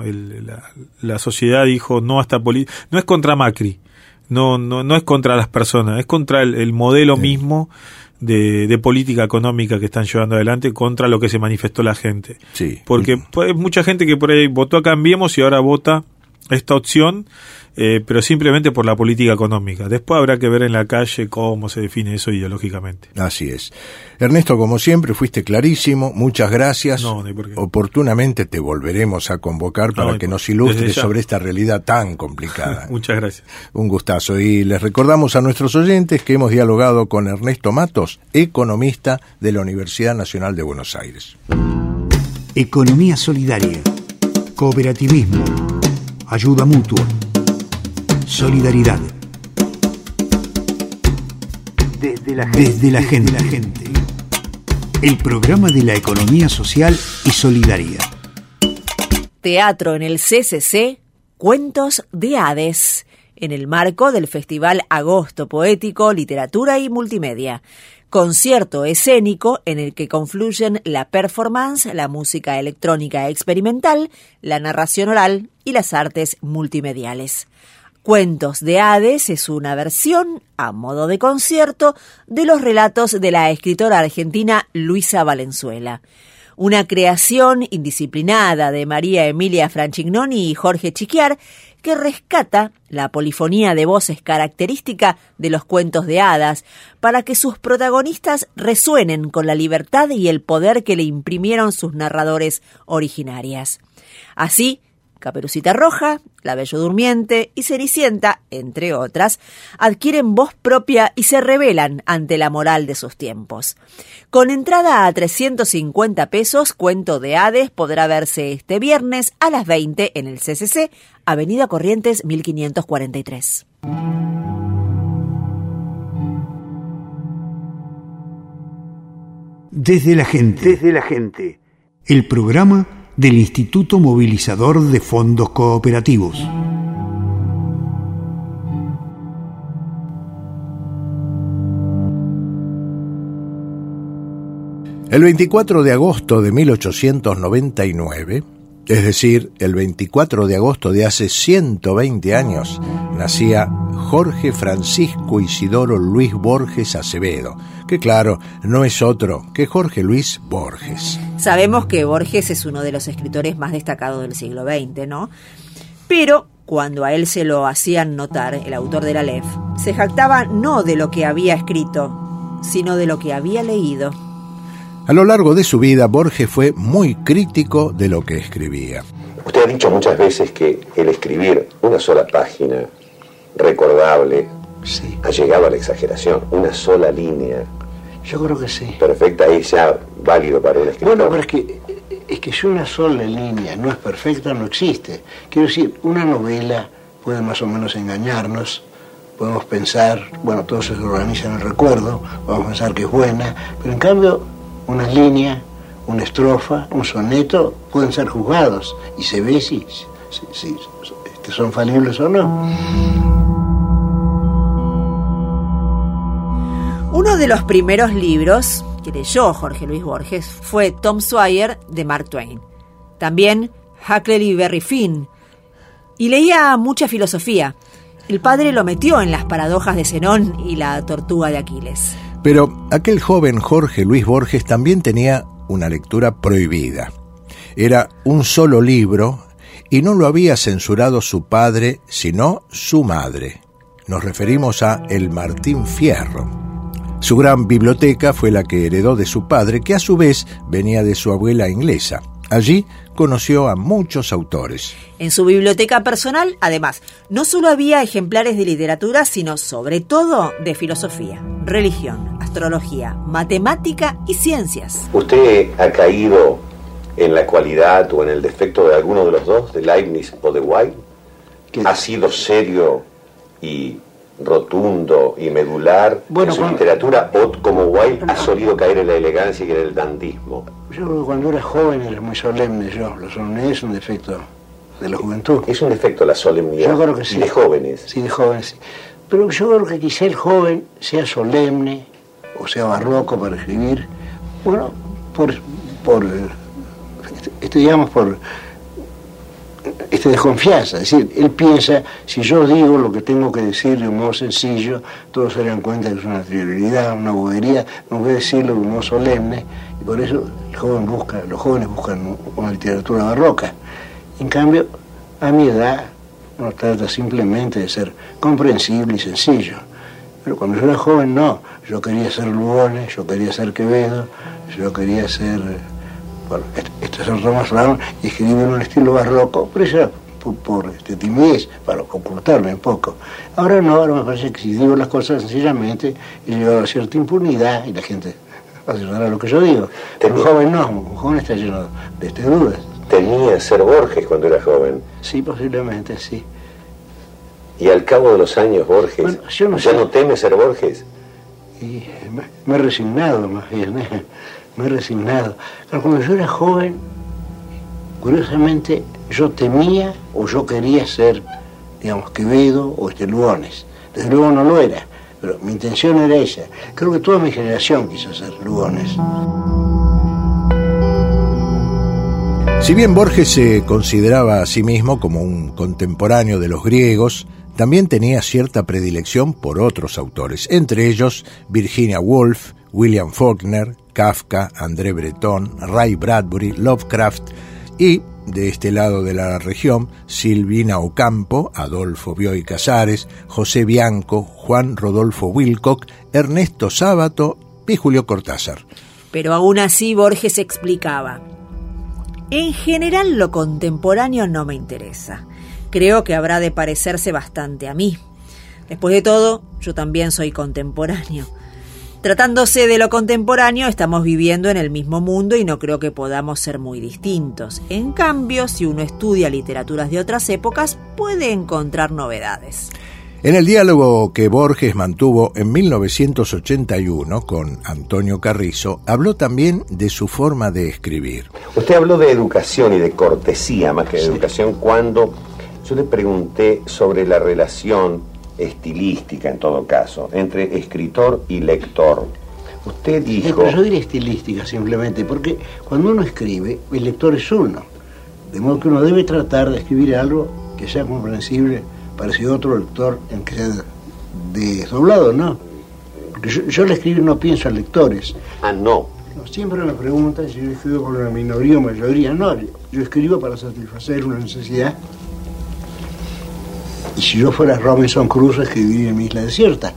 La sociedad dijo no a esta política, no es contra Macri, no es contra las personas, es contra el modelo mismo de política económica que están llevando adelante, contra lo que se manifestó la gente. Sí. Porque hay mucha gente que por ahí votó a Cambiemos y ahora vota esta opción, pero simplemente por la política económica. Después habrá que ver en la calle cómo se define eso ideológicamente. Así es. Ernesto, como siempre, fuiste clarísimo. Muchas gracias. No hay por qué. Oportunamente te volveremos a convocar para que nos ilustres sobre esta realidad tan complicada. Muchas gracias. Un gustazo. Y les recordamos a nuestros oyentes que hemos dialogado con Ernesto Matos, economista de la Universidad Nacional de Buenos Aires. Economía solidaria, cooperativismo, ayuda mutua, solidaridad. Desde la gente. El programa de la economía social y solidaria. Teatro en el CCC, Cuentos de Hades, en el marco del Festival Agosto Poético, Literatura y Multimedia. Concierto escénico en el que confluyen la performance, la música electrónica experimental, la narración oral y las artes multimediales. Cuentos de Hades es una versión, a modo de concierto, de los relatos de la escritora argentina Luisa Valenzuela. Una creación indisciplinada de María Emilia Franchignoni y Jorge Chiquiar, que rescata la polifonía de voces característica de los cuentos de hadas para que sus protagonistas resuenen con la libertad y el poder que le imprimieron sus narradores originarias. Así, Caperucita Roja, La Bella Durmiente y Cenicienta, entre otras, adquieren voz propia y se rebelan ante la moral de sus tiempos. Con entrada a 350 pesos, Cuento de Hades podrá verse este viernes a las 20 en el CCC, Avenida Corrientes 1543. Desde la gente. El programa del Instituto Movilizador de Fondos Cooperativos. El 24 de agosto de 1899, es decir, el 24 de agosto de hace 120 años, nacía Jorge Francisco Isidoro Luis Borges Acevedo, que claro, no es otro que Jorge Luis Borges. Sabemos que Borges es uno de los escritores más destacados del siglo XX, ¿no? Pero cuando a él se lo hacían notar, el autor de la LEF, se jactaba no de lo que había escrito, sino de lo que había leído. A lo largo de su vida, Borges fue muy crítico de lo que escribía. Usted ha dicho muchas veces que el escribir una sola página recordable Sí. Ha llegado a la exageración, una sola línea. Yo creo que sí. Perfecta y ya válido para un escritor. Bueno, pero es que si una sola línea no es perfecta, no existe. Quiero decir, una novela puede más o menos engañarnos, podemos pensar, bueno, todo se organiza en el recuerdo, podemos pensar que es buena, pero en cambio una línea, una estrofa, un soneto pueden ser juzgados y se ve si son falibles o no. Uno de los primeros libros que leyó Jorge Luis Borges fue Tom Sawyer de Mark Twain. También Huckleberry Finn. Y leía mucha filosofía. El padre lo metió en las paradojas de Zenón y la tortuga de Aquiles. Pero aquel joven Jorge Luis Borges también tenía una lectura prohibida. Era un solo libro y no lo había censurado su padre, sino su madre. Nos referimos a el Martín Fierro. Su gran biblioteca fue la que heredó de su padre, que a su vez venía de su abuela inglesa. Allí conoció a muchos autores. En su biblioteca personal, además, no solo había ejemplares de literatura, sino sobre todo de filosofía, religión, astrología, matemática y ciencias. ¿Usted ha caído en la cualidad o en el defecto de alguno de los dos, de Leibniz o de Wilde? ¿Ha sido serio y rotundo y medular en su literatura, o como Wilde ha solido caer en la elegancia y en el dantismo? Yo creo que cuando era joven era muy solemne. La solemnidad es un defecto de la juventud. ¿Es un defecto la solemnidad? Yo creo que sí. ¿De jóvenes? Sí, de jóvenes, sí. Pero yo creo que quizá el joven sea solemne o sea barroco para escribir, bueno, por desconfianza. Es decir, él piensa, si yo digo lo que tengo que decir de un modo sencillo, todos se dan cuenta que es una trivialidad, una bobería, no voy a decirlo de un modo solemne, y por eso los jóvenes buscan una literatura barroca. En cambio, a mi edad, uno trata simplemente de ser comprensible y sencillo. Pero cuando yo era joven, no. Yo quería ser Lugones, yo quería ser Quevedo, yo quería ser... Bueno, este es el Thomas Brown, y escribí en un estilo barroco, pero eso por timidez, para ocultarme un poco. Ahora no, ahora me parece que si digo las cosas sencillamente, he llegado a cierta impunidad y la gente aceptará lo que yo digo. Pero un joven no, un joven está lleno de dudas. ¿Temía ser Borges cuando era joven? Sí, posiblemente, sí. ¿Y al cabo de los años, Borges, bueno, yo no ya no teme ser Borges? Y me he resignado, más bien, me he resignado. Pero cuando yo era joven, curiosamente, yo temía o yo quería ser, digamos, Quevedo o Lugones. Desde luego no lo era, pero mi intención era esa. Creo que toda mi generación quiso ser Lugones. Si bien Borges se consideraba a sí mismo como un contemporáneo de los griegos, también tenía cierta predilección por otros autores, entre ellos Virginia Woolf, William Faulkner, Kafka, André Breton, Ray Bradbury, Lovecraft y, de este lado de la región, Silvina Ocampo, Adolfo Bioy Casares, José Bianco, Juan Rodolfo Wilcock, Ernesto Sábato y Julio Cortázar. Pero aún así Borges explicaba: en general lo contemporáneo no me interesa. Creo que habrá de parecerse bastante a mí. Después de todo, yo también soy contemporáneo. Tratándose de lo contemporáneo, estamos viviendo en el mismo mundo y no creo que podamos ser muy distintos. En cambio, si uno estudia literaturas de otras épocas, puede encontrar novedades. En el diálogo que Borges mantuvo en 1981 con Antonio Carrizo, habló también de su forma de escribir. Usted habló de educación y de cortesía más que de educación cuando yo le pregunté sobre la relación estilística, en todo caso, entre escritor y lector. Usted dijo... Pero yo diría estilística simplemente, porque cuando uno escribe, el lector es uno. De modo que uno debe tratar de escribir algo que sea comprensible para ese otro lector, en que sea desdoblado, ¿no? Porque yo al escribir no pienso en lectores. Ah, no. Siempre me preguntan si yo escribo por una minoría o mayoría. No, yo escribo para satisfacer una necesidad. Y si yo fuera Robinson Crusoe, escribiría en mi isla desierta.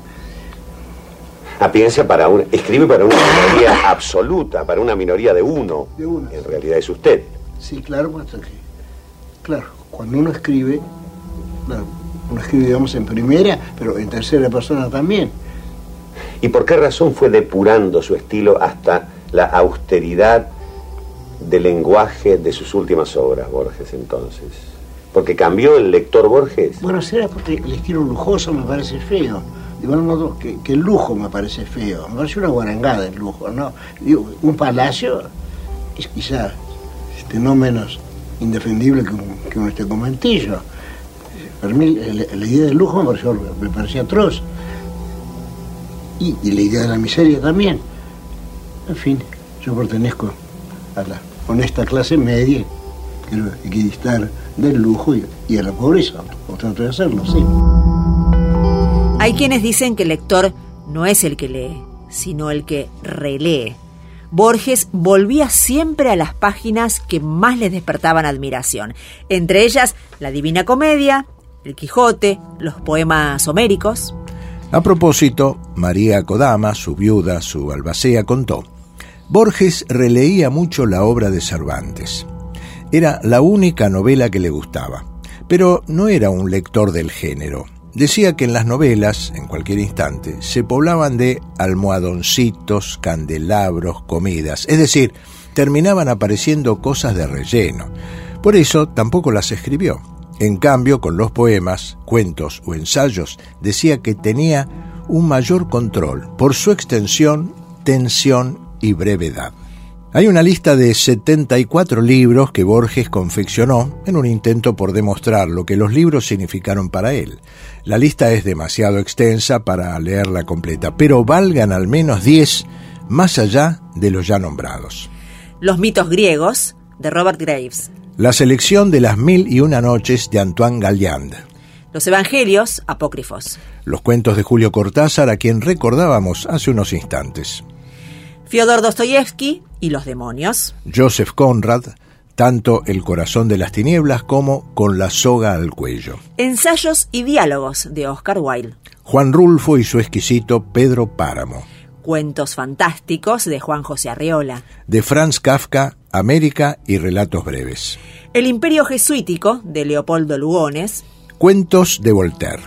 Escribe para una minoría absoluta, para una minoría de uno. De uno. En realidad es usted. Sí, claro, claro, cuando uno escribe, claro, Uno escribe, digamos, en primera, pero en tercera persona también. ¿Y por qué razón fue depurando su estilo hasta la austeridad del lenguaje de sus últimas obras, Borges, entonces? ¿Porque cambió el lector Borges? Bueno, será porque el estilo lujoso me parece feo. De igual modo que el lujo me parece feo. Me parece una guarangada el lujo, ¿no? Digo, un palacio es quizá no menos indefendible que un conventillo. Para mí la idea del lujo me pareció atroz. Y la idea de la miseria también. En fin, yo pertenezco a la honesta clase media, quiero equidistar del lujo y a la pobreza, o trato de hacerlo, sí. Hay quienes dicen que el lector no es el que lee, sino el que relee. Borges volvía siempre a las páginas que más les despertaban admiración, entre ellas la Divina Comedia, el Quijote, los poemas homéricos. A propósito, María Kodama, su viuda, su albacea, contó: Borges releía mucho la obra de Cervantes. Era la única novela que le gustaba, pero no era un lector del género. Decía que en las novelas, en cualquier instante, se poblaban de almohadoncitos, candelabros, comidas, es decir, terminaban apareciendo cosas de relleno. Por eso tampoco las escribió. En cambio, con los poemas, cuentos o ensayos, decía que tenía un mayor control por su extensión, tensión y brevedad. Hay una lista de 74 libros que Borges confeccionó en un intento por demostrar lo que los libros significaron para él. La lista es demasiado extensa para leerla completa, pero valgan al menos 10 más allá de los ya nombrados. Los mitos griegos, de Robert Graves. La selección de las 1001 noches, de Antoine Galland. Los evangelios apócrifos. Los cuentos de Julio Cortázar, a quien recordábamos hace unos instantes. Fyodor Dostoyevsky y los demonios. Joseph Conrad, tanto El corazón de las tinieblas como Con la soga al cuello. Ensayos y diálogos, de Oscar Wilde. Juan Rulfo y su exquisito Pedro Páramo. Cuentos fantásticos, de Juan José Arreola. De Franz Kafka, América y relatos breves. El imperio jesuítico, de Leopoldo Lugones. Cuentos de Voltaire.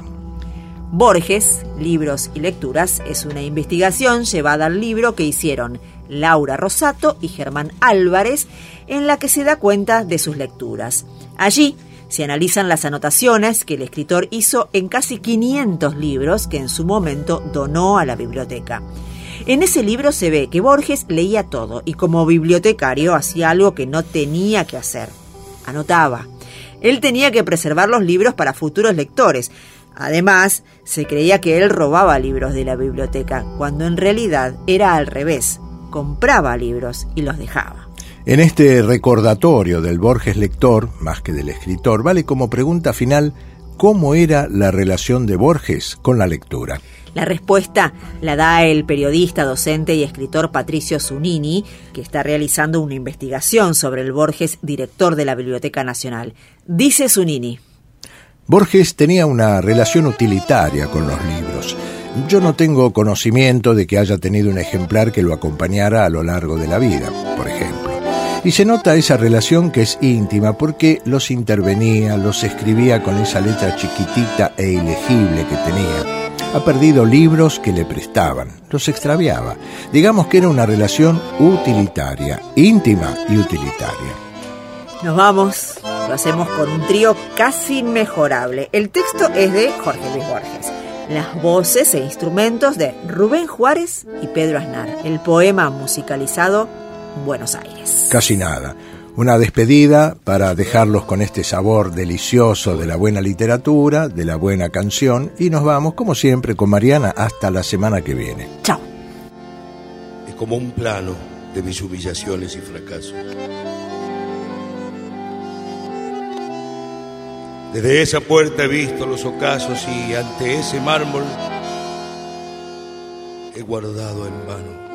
Borges, libros y lecturas, es una investigación llevada al libro que hicieron Laura Rosato y Germán Álvarez, en la que se da cuenta de sus lecturas. Allí se analizan las anotaciones que el escritor hizo en casi 500 libros que en su momento donó a la biblioteca. En ese libro se ve que Borges leía todo y como bibliotecario hacía algo que no tenía que hacer: anotaba. Él tenía que preservar los libros para futuros lectores. Además, se creía que él robaba libros de la biblioteca, cuando en realidad era al revés. Compraba libros y los dejaba. En este recordatorio del Borges lector, más que del escritor, vale como pregunta final: ¿cómo era la relación de Borges con la lectura? La respuesta la da el periodista, docente y escritor Patricio Zunini, que está realizando una investigación sobre el Borges director de la Biblioteca Nacional. Dice Zunini: Borges tenía una relación utilitaria con los libros. Yo no tengo conocimiento de que haya tenido un ejemplar que lo acompañara a lo largo de la vida, por ejemplo. Y se nota esa relación, que es íntima, porque los intervenía, los escribía con esa letra chiquitita e ilegible que tenía. Ha perdido libros que le prestaban, los extraviaba. Digamos que era una relación utilitaria, íntima y utilitaria. Nos vamos, lo hacemos con un trío casi inmejorable. El texto es de Jorge Luis Borges. Las voces e instrumentos de Rubén Juárez y Pedro Aznar. El poema musicalizado, Buenos Aires. Casi nada. Una despedida para dejarlos con este sabor delicioso de la buena literatura, de la buena canción, y nos vamos, como siempre, con Mariana hasta la semana que viene. Chao. Es como un plano de mis humillaciones y fracasos. Desde esa puerta he visto los ocasos y ante ese mármol he guardado en vano.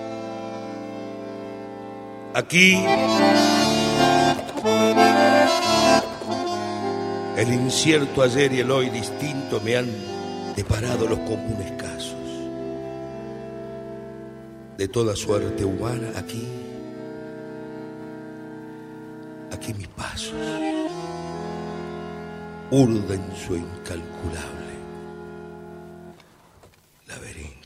Aquí el incierto ayer y el hoy distinto me han deparado los comunes casos de toda suerte humana. Aquí mis pasos. hurga en su incalculable laberinto.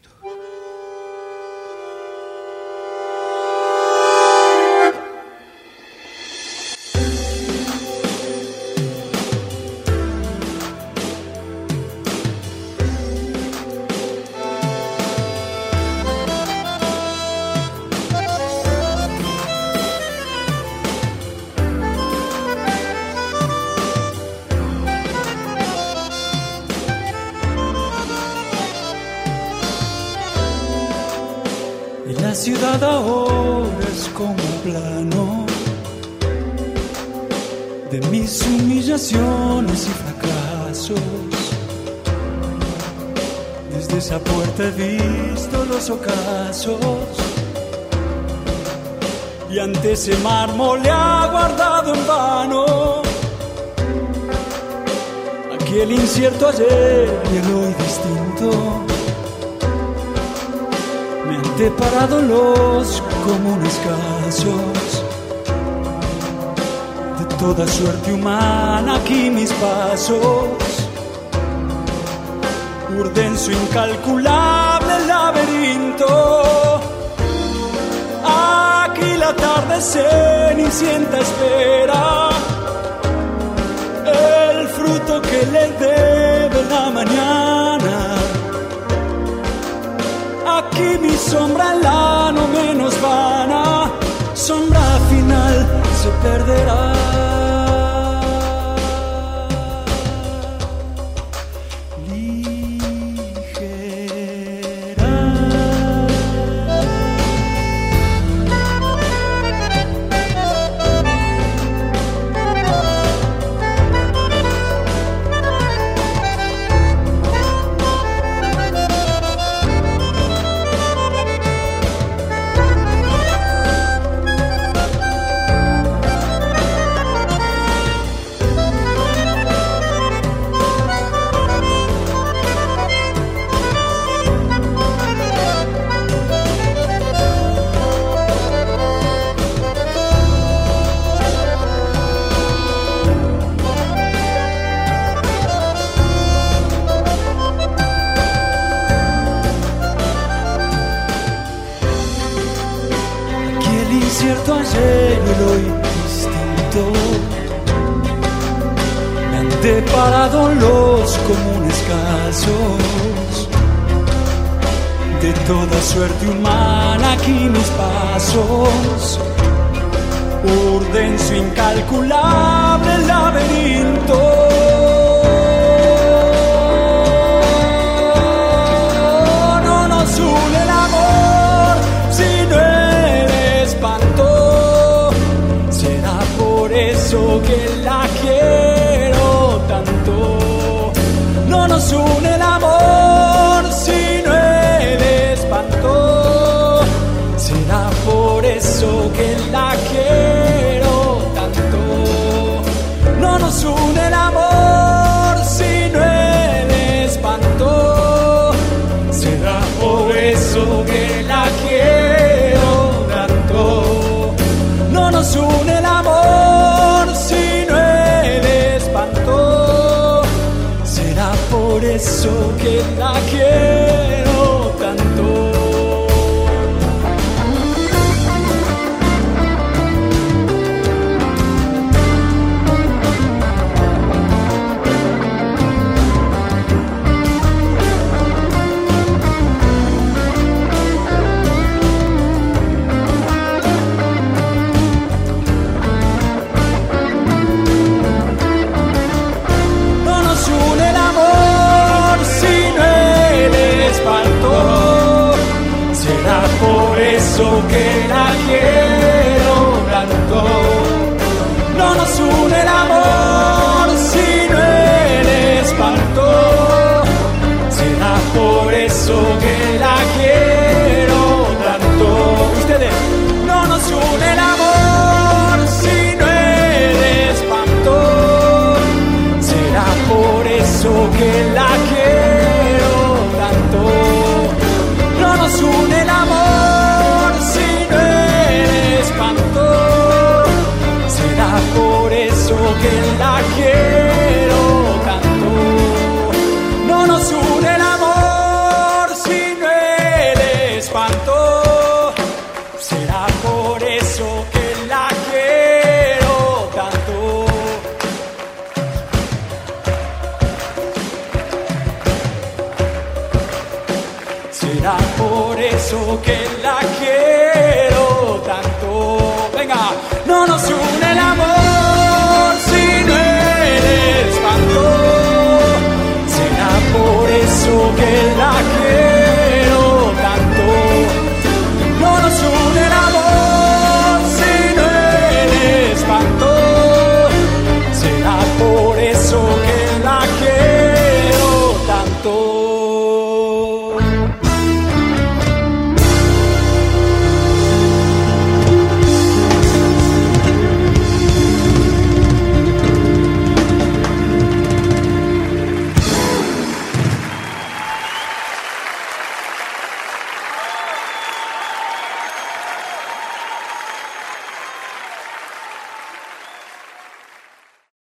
La ciudad ahora es como un plano de mis humillaciones y fracasos. Desde esa puerta he visto los ocasos y ante ese mármol le ha guardado en vano aquel incierto ayer y el hoy distinto. Deparado los comunes casos de toda suerte humana, aquí mis pasos urden su incalculable laberinto. Aquí la tarde cenicienta espera el fruto que le debe la mañana. Aquí mi sombra en la no menos vana, sombra final se perderá. Cierto ayer y el hoy distinto me han deparado los comunes casos de toda suerte humana. Aquí mis pasos urden su incalculable laberinto. No nos une el amor sino eso que la quiero tanto. No nos une el amor sino el espanto. Será por eso que la quiero tanto. No nos une el amor sino el espanto. Será por eso que la quiero tanto. No nos une el amor sino el espanto. Será por eso que la quiero tanto. Por eso que la quiero tanto. No nos une el amor sino el espanto. Será por eso que la quiero tanto. Ustedes, no nos une el amor sino el espanto. Será por eso que la quiero tanto. No nos une el amor sino el espanto. Será por eso que la quiero no nos une el amor, sino el espanto. Será por eso que la